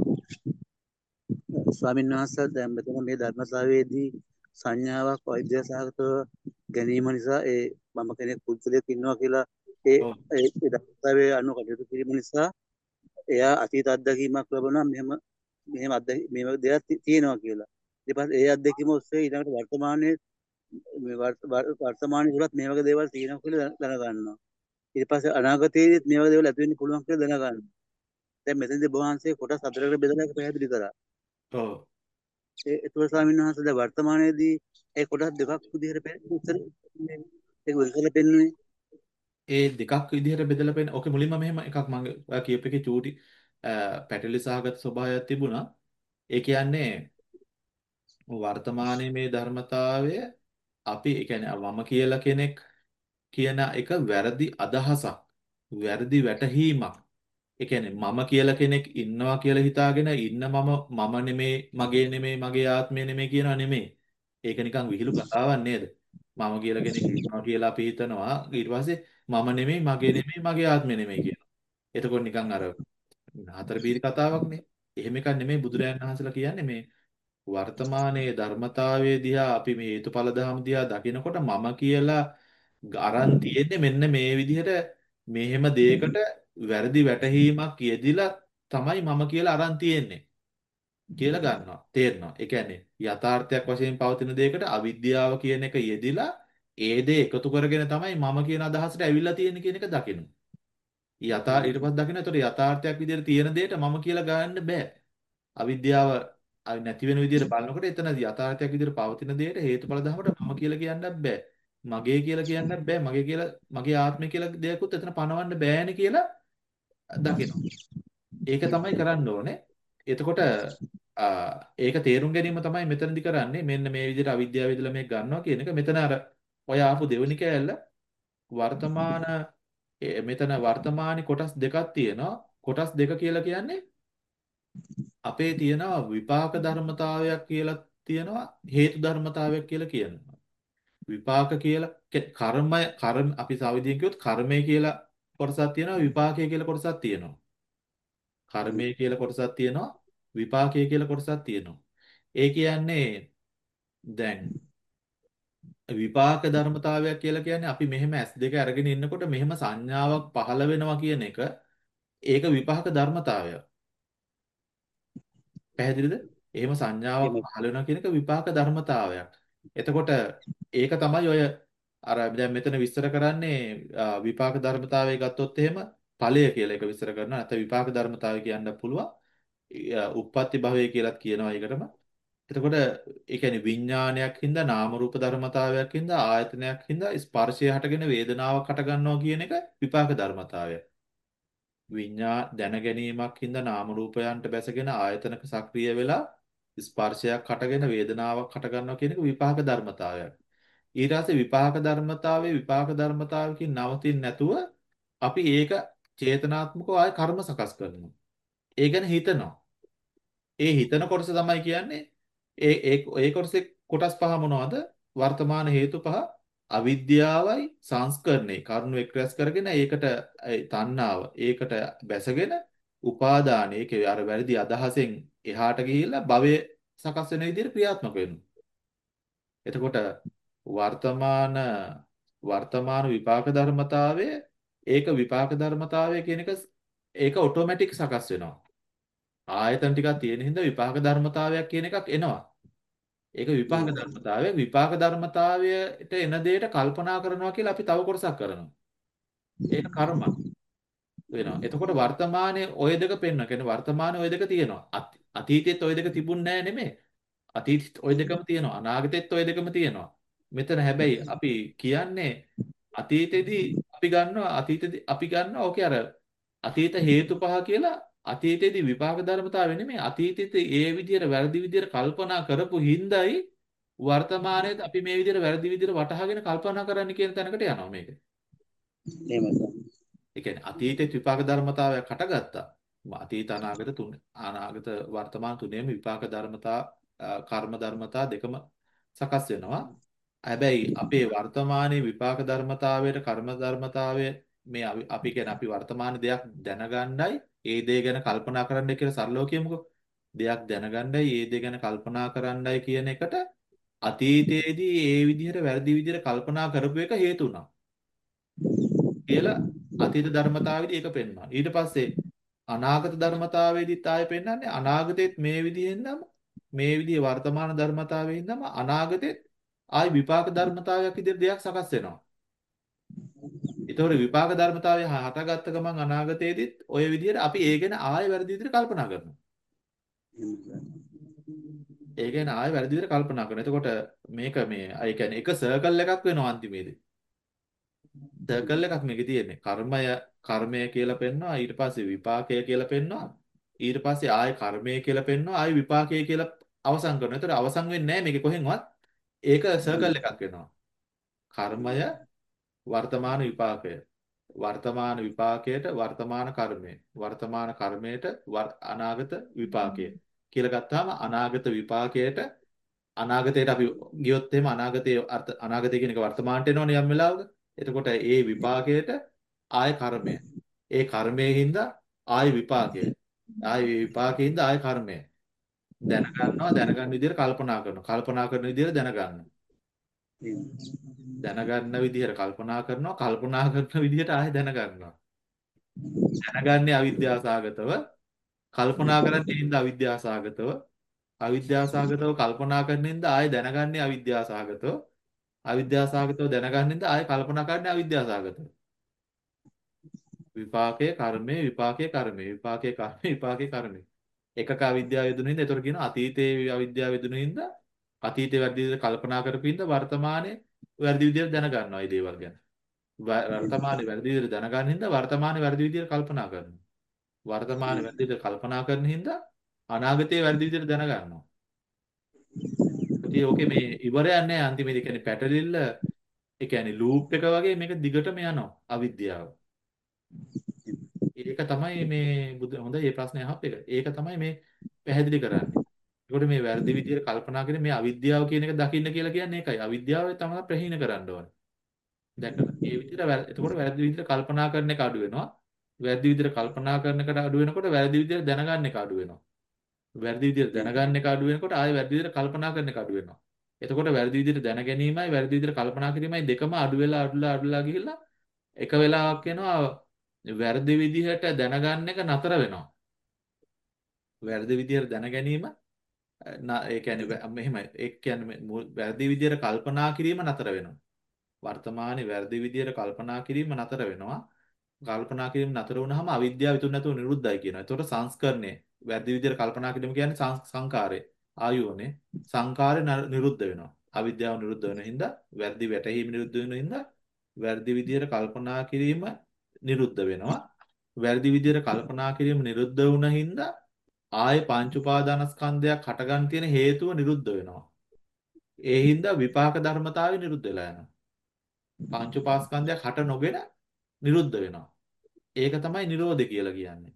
ස්වාමීන් වහන්සේ දැන් මෙතන මේ ධර්මතාවයේදී සංඥාවක් වෛද්‍ය සහගතව ගැනීම නිසා ඒ මම කෙනෙක් පුද්ගලයෙක් ඉන්නවා කියලා ඒ ඔව්. ඒ ධර්මතාවයේ අනුව කටයුතු කිරීම නිසා එයා අතීත අත්දැකීමක් ලැබුණා මෙහෙම මෙහෙම අත්දැකීම් මේ වගේ දෙයක් ති- තියෙනවා කියලා. ඊට පස්සේ ඒ අත්දැකීම ඔස්සේ ඊළඟට වර්තමානයේ මේ වර්ත- වර්- වර්තමානයේ තුලත් මේ වගේ දේවල් තියෙනවා කියලා දැන- දැනගන්නවා. ඊට පස්සේ අනාගතයේදීත් මේ වගේ දේවල් ඇති වෙන්න පුළුවන් කියලා දැනගන්නවා. දැන් මෙතනදී ඔබ වහන්සේ කොටස් හතරකට බෙදලා ඒක පැහැදිලි කරා. ඔව්. ඒ ඒතුළ ස්වාමීන් වහන්සේ දැන් වර්තමානයේදී ඒ කොටස් දෙකක් විදිහට පෙ- උත්තර මේ ඒක වෙන් කරලා පෙන්වන්නේ. ඒ දෙකක් විදිහට බෙදලා පෙන්න. ඕකේ මුලින්ම මෙහෙම එකක් මම ඔයා කියප එකේ චූටි පැටලි සහගත ස්වභාවයක් තිබුණා. ඒ කියන්නේ වර්තමානයේ මේ ධර්මතාවය අපි ඒ කියන්නේ මම කියලා කෙනෙක් කියන එක වැරදි අදහසක්. වැරදි වැටහීමක්. ඒ කියන්නේ මම කියලා කෙනෙක් ඉන්නවා කියලා හිතාගෙන ඉන්න මම මම නෙමේ මගේ නෙමේ මගේ ආත්මය නෙමේ කියනවා නෙමේ. ඒක නිකන් විහිළු කතාවක් නේද? මම කියලා කෙනෙක් ඉන්නවා කියලා අපි හිතනවා ඊට පස්සේ මම නෙමේ මගේ නෙමේ මගේ ආත්මය නෙමේ කියනවා. එතකොට නිකන් අර හතර බීරි කතාවක් නේ. එහෙම එකක් නෙමේ බුදුරජාණන් වහන්සේලා කියන්නේ මේ වර්තමානයේ ධර්මතාවයේ දිහා අපි මේ හේතුඵල ධර්ම දිහා දකිනකොට මම කියලා අරන් තියෙන්නේ මෙන්න මේ විදිහට මෙහෙම දෙයකට වැරදි වැටහීමක් යෙදිලා තමයි මම කියලා අරන් තියෙන්නේ කියලා ගන්නවා තේරෙනවා. ඒ කියන්නේ යථාර්ථයක් වශයෙන් පවතින දෙයකට අවිද්‍යාව කියන එක යෙදිලා ඒ දේ එකතු කරගෙන තමයි මම කියන අදහසට ඇවිල්ලා තියෙන්නේ කියන එක දකිනවා. යථා ඊට පස්සේ දකින්න. ඒතකොට යථාර්ථයක් විදිහට තියෙන දෙයට මම කියලා ගන්න බෑ. අවිද්‍යාව අයි නැති වෙන විදිහට බලනකොට එතන යථාර්ථයක් විදිහට පවතින දෙයට හේතුඵල ධර්මයට මම කියලා කියන්නත් බෑ. මගේ කියලා කියන්නත් බෑ. මගේ කියලා මගේ ආත්මය කියලා දෙයක්වත් එතන පනවන්න බෑනේ කියලා දකිනවා. ඒක තමයි කරන්න ඕනේ. එතකොට ඒක තේරුම් ගැනීම තමයි මෙතනදි කරන්නේ. මෙන්න මේ විදිහට අවිද්‍යාව විදලා මේක ගන්නවා කියන එක. මෙතන අර ඔය ආපු දෙවෙනි කෑල්ල වර්තමාන මෙතන වර්තමානි කොටස් දෙකක් තියෙනවා. කොටස් දෙක කියලා කියන්නේ අපේ තියෙනවා විපාක ධර්මතාවයක් කියලා තියෙනවා හේතු ධර්මතාවයක් කියලා කියනවා. විපාක කියලා කර්මය කර්ම අපි සාවිදියෙන් කිව්වොත් කර්මය කියලා කොටසක් තියෙනවා විපාකය කියලා කොටසක් තියෙනවා. කර්මය කියලා කොටසක් තියෙනවා විපාකය කියලා කොටසක් තියෙනවා. ඒ කියන්නේ දැන් විපාක ධර්මතාවයක් කියලා කියන්නේ අපි මෙහෙම ඇස් දෙක අරගෙන ඉන්නකොට මෙහෙම සංඥාවක් පහළ වෙනවා කියන එක ඒක විපාක ධර්මතාවයක්. පැහැදිලිද? එහෙම සංඥාවක් එහෙමයි. පහළ වෙනවා කියන එක විපාක ධර්මතාවයක්. එතකොට ඒක තමයි ඔය අර දැන් මෙතන විස්තර කරන්නේ විපාක ධර්මතාවය ගත්තොත් එහෙම ඵලය කියලා එක විස්තර කරනවා. නැත්නම් විපාක ධර්මතාවය කියන්න පුළුවන්. උප්පත්ති භවය කියලාත් කියනවා ඒකටම. එතකොට ඒ කියන්නේ විඥානයක් හින්දා නාම රූප ධර්මතාවයක් හින්දා ආයතනයක් හින්දා ස්පර්ශය හටගෙන වේදනාවක් හට ගන්නවා කියන එක විපාක ධර්මතාවයක්. විඤ්ඤා දැන ගැනීමක් හින්දා නාම රූපයන්ට බැසගෙන ආයතනක සක්‍රිය වෙලා ස්පර්ශයක් හටගෙන වේදනාවක් හට ගන්නවා කියන එක විපාක ධර්මතාවයක්. ඊට පස්සේ විපාක ධර්මතාවයේ විපාක ධර්මතාවකින් නවතින්නේ නැතුව අපි ඒක චේතනාත්මකව ආය කර්ම සකස් කරනවා. ඒ ගැන හිතනවා. ඒ හිතන කොටස තමයි කියන්නේ ඒ ඒ ඒ කොටසේ කොටස් පහ මොනවද? වර්තමාන හේතු පහ අවිද්‍යාවයි සංස්කරණේ කරුණු එක් රැස් කරගෙන ඒකට ඒ තණ්හාව ඒකට බැසගෙන උපාදාන ඒකේ අර වැරදි අදහසෙන් එහාට ගිහිල්ලා භවය සකස් වෙන විදිහට ක්‍රියාත්මක වෙනවා. එතකොට වර්තමාන වර්තමාන විපාක ධර්මතාවය ඒක විපාක ධර්මතාවය කියන එක ඒක ඔටෝමැටික් සකස් වෙනවා. ආයතන ටිකක් තියෙන හින්දා විපාක ධර්මතාවයක් කියන එකක් එනවා. ඒක විපාක ධර්මතාවය විපාක ධර්මතාවයට එන දෙයට කල්පනා කරනවා කියලා අපි තව කොටසක් කරනවා. ඒක කර්ම වෙනවා. එතකොට වර්තමානයේ ওই දෙක පෙන්වන. කියන්නේ වර්තමානයේ ওই දෙක තියෙනවා. අතීතෙත් ওই දෙක තිබුණ නෑ නෙමෙයි. අතීතෙත් ওই දෙකම තියෙනවා. අනාගතෙත් ওই දෙකම තියෙනවා. මෙතන හැබැයි අපි කියන්නේ අතීතෙදී අපි ගන්නවා අතීතෙදී අපි ගන්නවා ඕකේ අර අතීත හේතු පහ කියලා අතීතයේදී විපාක ධර්මතාවය නෙමෙයි අතීතයේ ඒ විදිහට වැරදි විදිහට කල්පනා කරපු හින්දායි වර්තමානයේ අපි මේ විදිහට වැරදි විදිහට වටහාගෙන කල්පනා කරන්න කියන තැනකට යනවා මේක. එහෙමයි. ඒ කියන්නේ අතීතයේ විපාක ධර්මතාවයක් හටගත්තා. අතීත අනාගත තුන අනාගත වර්තමාන තුනේම විපාක ධර්මතා කර්ම ධර්මතා දෙකම සකස් වෙනවා. හැබැයි අපේ වර්තමානයේ විපාක ධර්මතාවයට කර්ම ධර්මතාවය මේ අපි කියන්නේ අපි වර්තමාන දෙයක් දැනගන්නයි ඒ දේ ගැන කල්පනා කරන්නයි කියලා සරලව කියමුකෝ. දෙයක් දැනගන්නයි ඒ දේ ගැන කල්පනා කරන්නයි කියන එකට අතීතයේදී ඒ විදිහට වැරදි විදිහට කල්පනා කරපු එක හේතු වුණා. කියලා අතීත ධර්මතාවෙදී ඒක පෙන්වනවා. ඊට පස්සේ අනාගත ධර්මතාවයේදීත් ආයෙ පෙන්වන්නේ අනාගතෙත් මේ විදිහෙන් නම් මේ විදිහේ වර්තමාන ධර්මතාවයෙන් නම් අනාගතෙත් ආයි විපාක ධර්මතාවයක් විදිහට දෙයක් සකස් වෙනවා. ඒතකොට විපාක ධර්මතාවය හටගත්ත ගමන් අනාගතයේදීත් ওই විදිහට අපි ඒ ගැන ආයෙ වැරදි විදිහට කල්පනා කරනවා. ඒ ගැන ආයෙ වැරදි විදිහට කල්පනා කරනවා. එතකොට මේක මේ ඒ කියන්නේ එක සර්කල් එකක් වෙනවා අන්තිමේදී. සර්කල් එකක් මේකේ තියෙන්නේ. කර්මය කර්මය කියලා පෙන්වනවා. ඊට පස්සේ විපාකය කියලා පෙන්වනවා. ඊට පස්සේ ආයෙ කර්මය කියලා පෙන්වනවා. ආයෙ විපාකය කියලා අවසන් කරනවා. එතකොට අවසන් වෙන්නේ නැහැ මේකේ කොහෙන්වත්. ඒක සර්කල් එකක් වෙනවා. කර්මය වර්තමාන විපාකය වර්තමාන විපාකයට වර්තමාන කර්මය වර්තමාන කර්මයට අනාගත විපාකය කියලා ගත්තාම අනාගත විපාකයට අනාගතයට අපි ගියොත් එහෙම අනාගතයේ අර්ථ අනාගතය කියන එක වර්තමානට එනවනේ යම් වෙලාවක. එතකොට ඒ විපාකයට ආය කර්මය. ඒ කර්මයෙන් හින්දා ආය විපාකය. ආය විපාකයෙන් හින්දා ආය කර්මය. දැනගන්නවා දැනගන්න විදිහට කල්පනා කරනවා. කල්පනා කරන විදිහට දැනගන්නවා. දැනගන්න විදිහට කල්පනා කරනවා කල්පනා කරන විදිහට ආයෙ දැනගන්නවා දැනගන්නේ අවිද්‍යාසගතව කල්පනා කරන්නේ හින්දා අවිද්‍යාසගතව අවිද්‍යාසගතව කල්පනා කරන හින්දා ආයෙ දැනගන්නේ අවිද්‍යාසගතව අවිද්‍යාසගතව දැනගන්න හින්දා ආයෙ කල්පනා කරන්නේ අවිද්‍යාසගතව විපාකයේ කර්මයේ විපාකයේ කර්මයේ විපාකයේ කර්මයේ විපාකයේ කර්මයේ එකක අවිද්‍යාව යෙදුණු හින්දා ඒතර කියන අතීතයේ අවිද්‍යාව යෙදුණු හින්දා අතීතේ වැරදි විදිහට කල්පනා කරපු හින්දා වර්තමානයේ වැරදි විදිහට දැනගන්නවා මේ දේවල් ගැන. වර්තමානයේ වැරදි විදිහට දැනගන්න හින්දා වර්තමානයේ වැරදි විදිහට කල්පනා කරනවා. වර්තමානයේ වැරදි විදිහට කල්පනා කරන හින්දා අනාගතයේ වැරදි විදිහට දැනගන්නවා. ඉතින් ඕකේ මේ ඉවරයක් නැහැ අන්තිමේදී කියන්නේ පැටලිල්ල ඒ කියන්නේ ලූප් එක වගේ මේක දිගටම යනවා අවිද්‍යාව. ඒක තමයි මේ බුදු හොඳයි මේ ප්‍රශ්නේ අහප් එක. ඒක තමයි මේ පැහැදිලි කරන්නේ. ඒකට මේ වැරදි විදිහට කල්පනා කරන්නේ මේ අවිද්‍යාව කියන එක දකින්න කියලා කියන්නේ ඒකයි. අවිද්‍යාව තමයි ප්‍රහීන කරන්න ඕනේ. දැක්කද? මේ විදිහට එතකොට වැරදි විදිහට කල්පනා කරන එක අඩු වෙනවා. වැරදි විදිහට කල්පනා කරන එකට අඩු වෙනකොට වැරදි විදිහට දැනගන්න එක අඩු වෙනවා. වැරදි විදිහට දැනගන්න එක අඩු වෙනකොට ආයෙ වැරදි විදිහට කල්පනා කරන එක අඩු වෙනවා. එතකොට වැරදි විදිහට දැන ගැනීමයි වැරදි විදිහට කල්පනා කිරීමයි දෙකම අඩු වෙලා අඩුලා අඩුලා ගිහිල්ලා එක වෙලාවක් එනවා වැරදි විදිහට දැනගන්න එක නතර වෙනවා. වැරදි විදිහට දැන ගැනීම ඒ කියන්නේ මෙහෙමයි ඒ කියන්නේ වැරදි විදියට කල්පනා කිරීම නතර වෙනවා වර්තමානයේ වැරදි විදියට කල්පනා කිරීම නතර වෙනවා කල්පනා කිරීම නතර වුනහම අවිද්‍යාව ඉතුරු නැතුව නිරුද්ධයි කියනවා. ඒතකොට සංස්කරණය වැරදි විදියට කල්පනා කිරීම කියන්නේ සංකාරය ආයෝනේ සංකාරය නිරුද්ධ වෙනවා. අවිද්‍යාව නිරුද්ධ වෙන හින්දා වැරදි වැටහීම නිරුද්ධ වෙන හින්දා වැරදි විදියට කල්පනා කිරීම නිරුද්ධ වෙනවා. වැරදි විදියට කල්පනා කිරීම නිරුද්ධ වුණ හින්දා ආයේ පංච උපාදානස්කන්ධයක් හටගන්න තියෙන හේතුව නිරුද්ධ වෙනවා. ඒ හින්දා විපාක ධර්මතාවය නිරුද්ධ වෙලා යනවා. පංච උපාස්කන්ධයක් හට නොගෙන නිරුද්ධ වෙනවා. ඒක තමයි නිරෝධය කියලා කියන්නේ.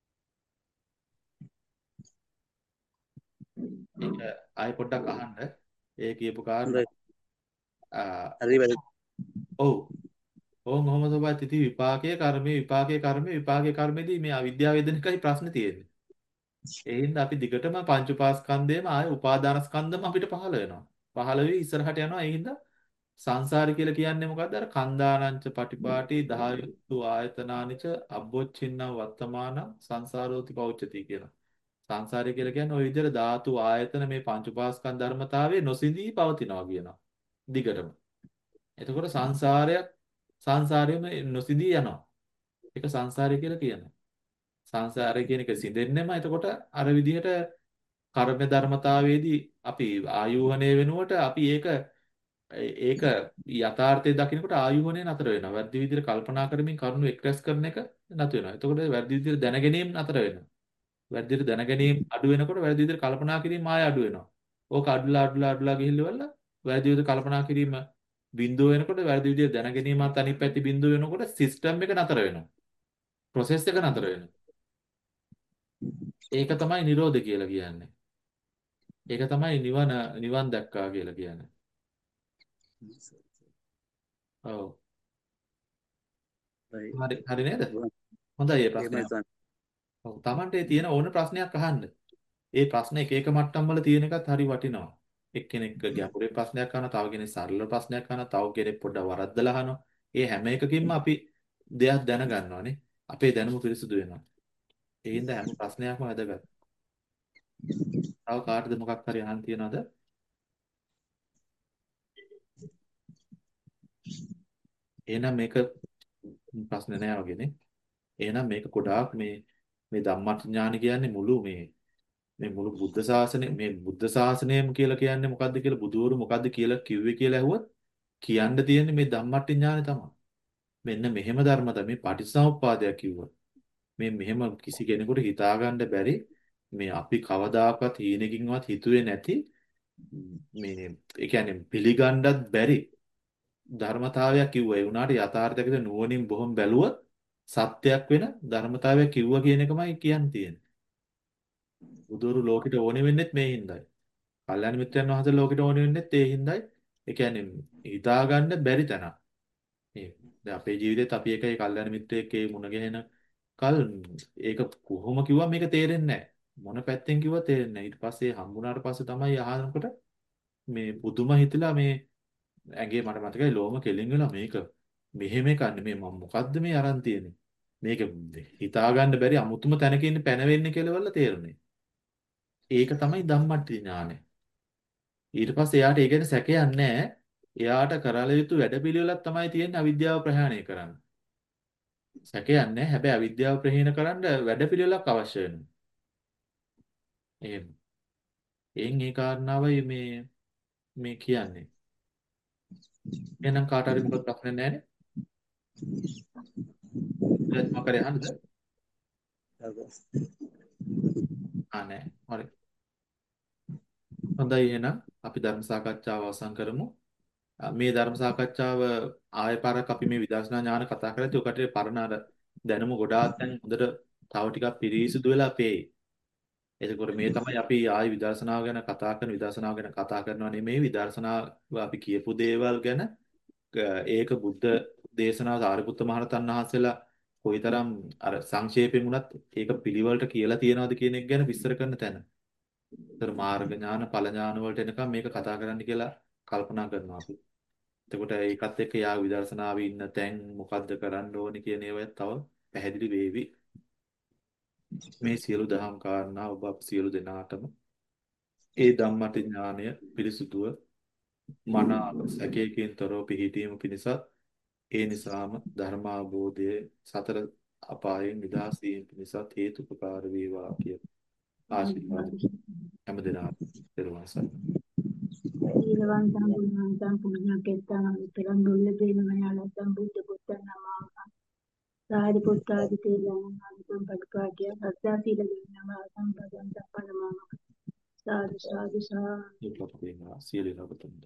ඒක ආයෙ පොඩ්ඩක් අහන්න. ඒ කියපු කාරණා. හොඳයි. ආ, හරි වැරදි. ඔව්. ඕන් ඔහොම තමයි තිති විපාකයේ කර්මයේ විපාකයේ කර්මයේ විපාකයේ කර්මයේදී මේ අවිද්‍යාව වේදන එකයි ප්‍රශ්නේ තියෙන්නේ. ඒ හින්දා අපි දිගටම පංච උපාස්කන්ධයම ආයෙ උපාදානස්කන්ධම අපිට පහළ වෙනවා. පහළ වෙවි ඉස්සරහට යනවා. ඒ හින්දා සංසාරي කියලා කියන්නේ මොකද්ද? අර කන්දානංච පටිපාටි දහයතු ආයතනානිච අබ්බොච්චින්න වත්තමාන සංසාරෝති පෞච්චති කියලා. සංසාරය කියලා කියන්නේ ওই විදිහට ධාතු ආයතන මේ පංච උපාස්කන්ධ ධර්මතාවයේ නොසිඳී පවතිනවා කියනවා. දිගටම. එතකොට සංසාරයක් සංසාරෙම නොසිඳී යනවා. ඒක සංසාරය කියලා කියනවා. සංසාරය කියන එක සිඳෙන්නෙම එතකොට අර විදිහට කර්ම ධර්මතාවයේදී අපි ආයෝහණය වෙනුවට අපි ඒක ඒක යථාර්ථය දකිනකොට ආයෝහණය නතර වෙනවා. වැරදි විදිහට කල්පනා කරමින් කරුණු එක්ස්ප්‍රෙස් කරන එක නතර වෙනවා. එතකොට වැරදි විදිහට දැනගැනීම නතර වෙනවා. වැරදි විදිහට දැනගැනීම අඩු වෙනකොට වැරදි විදිහට කල්පනා කිරීම ආය අඩු වෙනවා. ඕක අඩුලා අඩුලා අඩුලා ගිහිල්ලා වැරදි විදිහට කල්පනා කිරීම බිඳුව වෙනකොට වැරදි විදිහට දැනගැනීමත් අනිත් පැත්තේ බිඳුව වෙනකොට සිස්ටම් එක නතර වෙනවා. ප්‍රොසෙස් එක නතර වෙනවා. ඒක තමයි නිරෝධ කියලා කියන්නේ. ඒක තමයි නිවන නිවන් දැක්කා කියලා කියන්නේ. ඔව්. හරි. හරි හරි නේද? හොඳයි මේ ප්‍රශ්නය. එහෙමයි සන්. ඔව් Tamante තියෙන ඕන ප්‍රශ්නයක් අහන්න. ඒ ප්‍රශ්න එක එක මට්ටම් වල තියෙන එකත් හරි වටිනවා. එක්කෙනෙක් ගැඹුරේ ප්‍රශ්නයක් අහනවා, තව කෙනෙක් සරල ප්‍රශ්නයක් අහනවා, තව කෙනෙක් පොඩ්ඩක් වරද්දලා අහනවා. ඒ හැම එකකින්ම අපි දෙයක් දැනගන්නවානේ. අපේ දැනුම පිරිසුදු වෙනවා. ඒ හින්දා හැම ප්‍රශ්නයක්ම වැදගත්. තව කාටද මොකක් හරි අහන්න තියනවද? එහෙනම් මේක ප්‍රශ්න නෑ වගේනේ. එහෙනම් මේක ගොඩාක් මේ මේ ධම්මඥාන කියන්නේ මුළු මේ මේ මුළු බුද්ධ ශාසනය මේ බුද්ධ ශාසනයම කියලා කියන්නේ මොකද්ද කියලා බුදුවරු මොකද්ද කියලා කිව්වේ කියලා ඇහුවොත් කියන්න තියෙන්නේ මේ ධම්මඥානෙ තමයි. මෙන්න මෙහෙම ධර්මත මේ පටිච්චසමුප්පාදයක් කිව්වා. මේ මෙහෙම කිසි කෙනෙකුට හිතාගන්න බැරි මේ අපි කවදාකවත් හීනකින්වත් හිතුවේ නැති මේ ඒ කියන්නේ පිළිගන්නත් බැරි ධර්මතාවයක් කිව්වා. ඒ වුණාට යථාර්ථයකට නුවණින් බොහොම බැලුවොත් සත්‍යයක් වෙන ධර්මතාවයක් කිව්වා කියන එකමයි කියන්න තියෙන්නේ. බුදුරු ලෝකෙට ඕනෙ වෙන්නෙත් මේ හින්දායි. කල්යාණ මිත්‍රයන් වහන්සේ ලෝකෙට ඕනෙ වෙන්නෙත් ඒ හින්දායි. ඒ කියන්නේ හිතාගන්න බැරි තැන. මේ දැන් අපේ ජීවිතේත් අපි එකයි කල්යාණ මිත්‍රයෙක් ඒ මුණ ගැහෙන කල් ඒක කොහොම කිව්වා මේක තේරෙන්නේ නැහැ. මොන පැත්තෙන් කිව්වා තේරෙන්නේ නැහැ. ඊට පස්සේ හම්බුනාට පස්සේ තමයි අහනකොට මේ පුදුම හිතලා මේ ඇඟේ මට මතකයි ලෝම කෙලින් වෙලා මේක මෙහෙම එකක් නෙමෙයි මම මොකද්ද මේ අරන් තියෙන්නේ. මේක හිතාගන්න බැරි අමුතුම තැනක ඉන්න පැනවෙන්නේ කියලා වල තේරුනේ. ඒක තමයි ධම්මට්ටි ඥානය. ඊට පස්සේ එයාට ඒ ගැන සැකයක් නැහැ. එයාට කරල යුතු වැඩපිළිවෙලක් තමයි තියෙන්නේ අවිද්‍යාව ප්‍රහාණය කරන්න. සැකයක් නැහැ. හැබැයි අවිද්‍යාව ප්‍රහීන කරන්න වැඩපිළිවෙලක් අවශ්‍ය වෙනවා. එහෙම. එයින් ඒ කාරණාවයි මේ මේ කියන්නේ. එහෙනම් කාට හරි මොකද ප්‍රශ්න නැහැ නේ? ඒත් මොකද අහන්නද? ආ නෑ. හරි. හොඳයි එහෙනම් අපි ධර්ම සාකච්ඡාව අවසන් කරමු. මේ ධර්ම සාකච්ඡාව ආයෙ පාරක් අපි මේ විදර්ශනා ඥාන කතා කරද්දී ඔකට පරණ අර දැනුම ගොඩාක් දැන් හොඳට තව ටිකක් පිරිසිදු වෙලා අපේ. එතකොට මේ තමයි අපි ආයෙ විදර්ශනාව ගැන කතා කරන විදර්ශනාව ගැන කතා කරනවා නෙමෙයි විදර්ශනාව අපි කියපු දේවල් ගැන ඒක බුද්ධ දේශනාව සාරිපුත්ත මහරහතන් වහන්සේලා කොයිතරම් අර සංක්ෂේපයෙන් වුණත් ඒක පිළිවෙලට කියලා තියනවාද කියන එක ගැන විස්තර කරන තැන. ඒතර මාර්ග ඥාන ඵල ඥාන වලට එනකම් මේක කතා කරන්න කියලා කල්පනා කරනවා අපි. එතකොට ඒකත් එක්ක යා විදර්ශනාවේ ඉන්න තැන් මොකද්ද කරන්න ඕනේ කියන ඒවා තව පැහැදිලි වේවි. මේ සියලු දහම් කාරණා ඔබ අප සියලු දෙනාටම ඒ ධම්මටි ඥානය පිරිසුදුව මනාව සැකයකින් තොරව පිහිටීම පිණිසත් ඒ නිසාම ධර්මාභෝධයේ සතර අපායෙන් නිදහස් වීම පිණිසත් හේතුපකාර වේවා කිය ආශිර්වාද හැම දිනකට පෙරවන් සරණයි. ඊළවන්තං ගුණවන්තං පුණ්‍යකෙත්තං විතරං දුල්ලදේන මයාලතං බුද්ධ පුත්තං නමං සාරිපුත්තාදි තේරණං අන්තං පටිපාටිය සත්‍ය සීල විනම සම්පදං පරමං සාදු සාදු සාදු. දුක් අපේ සියලු ලබතුන්ට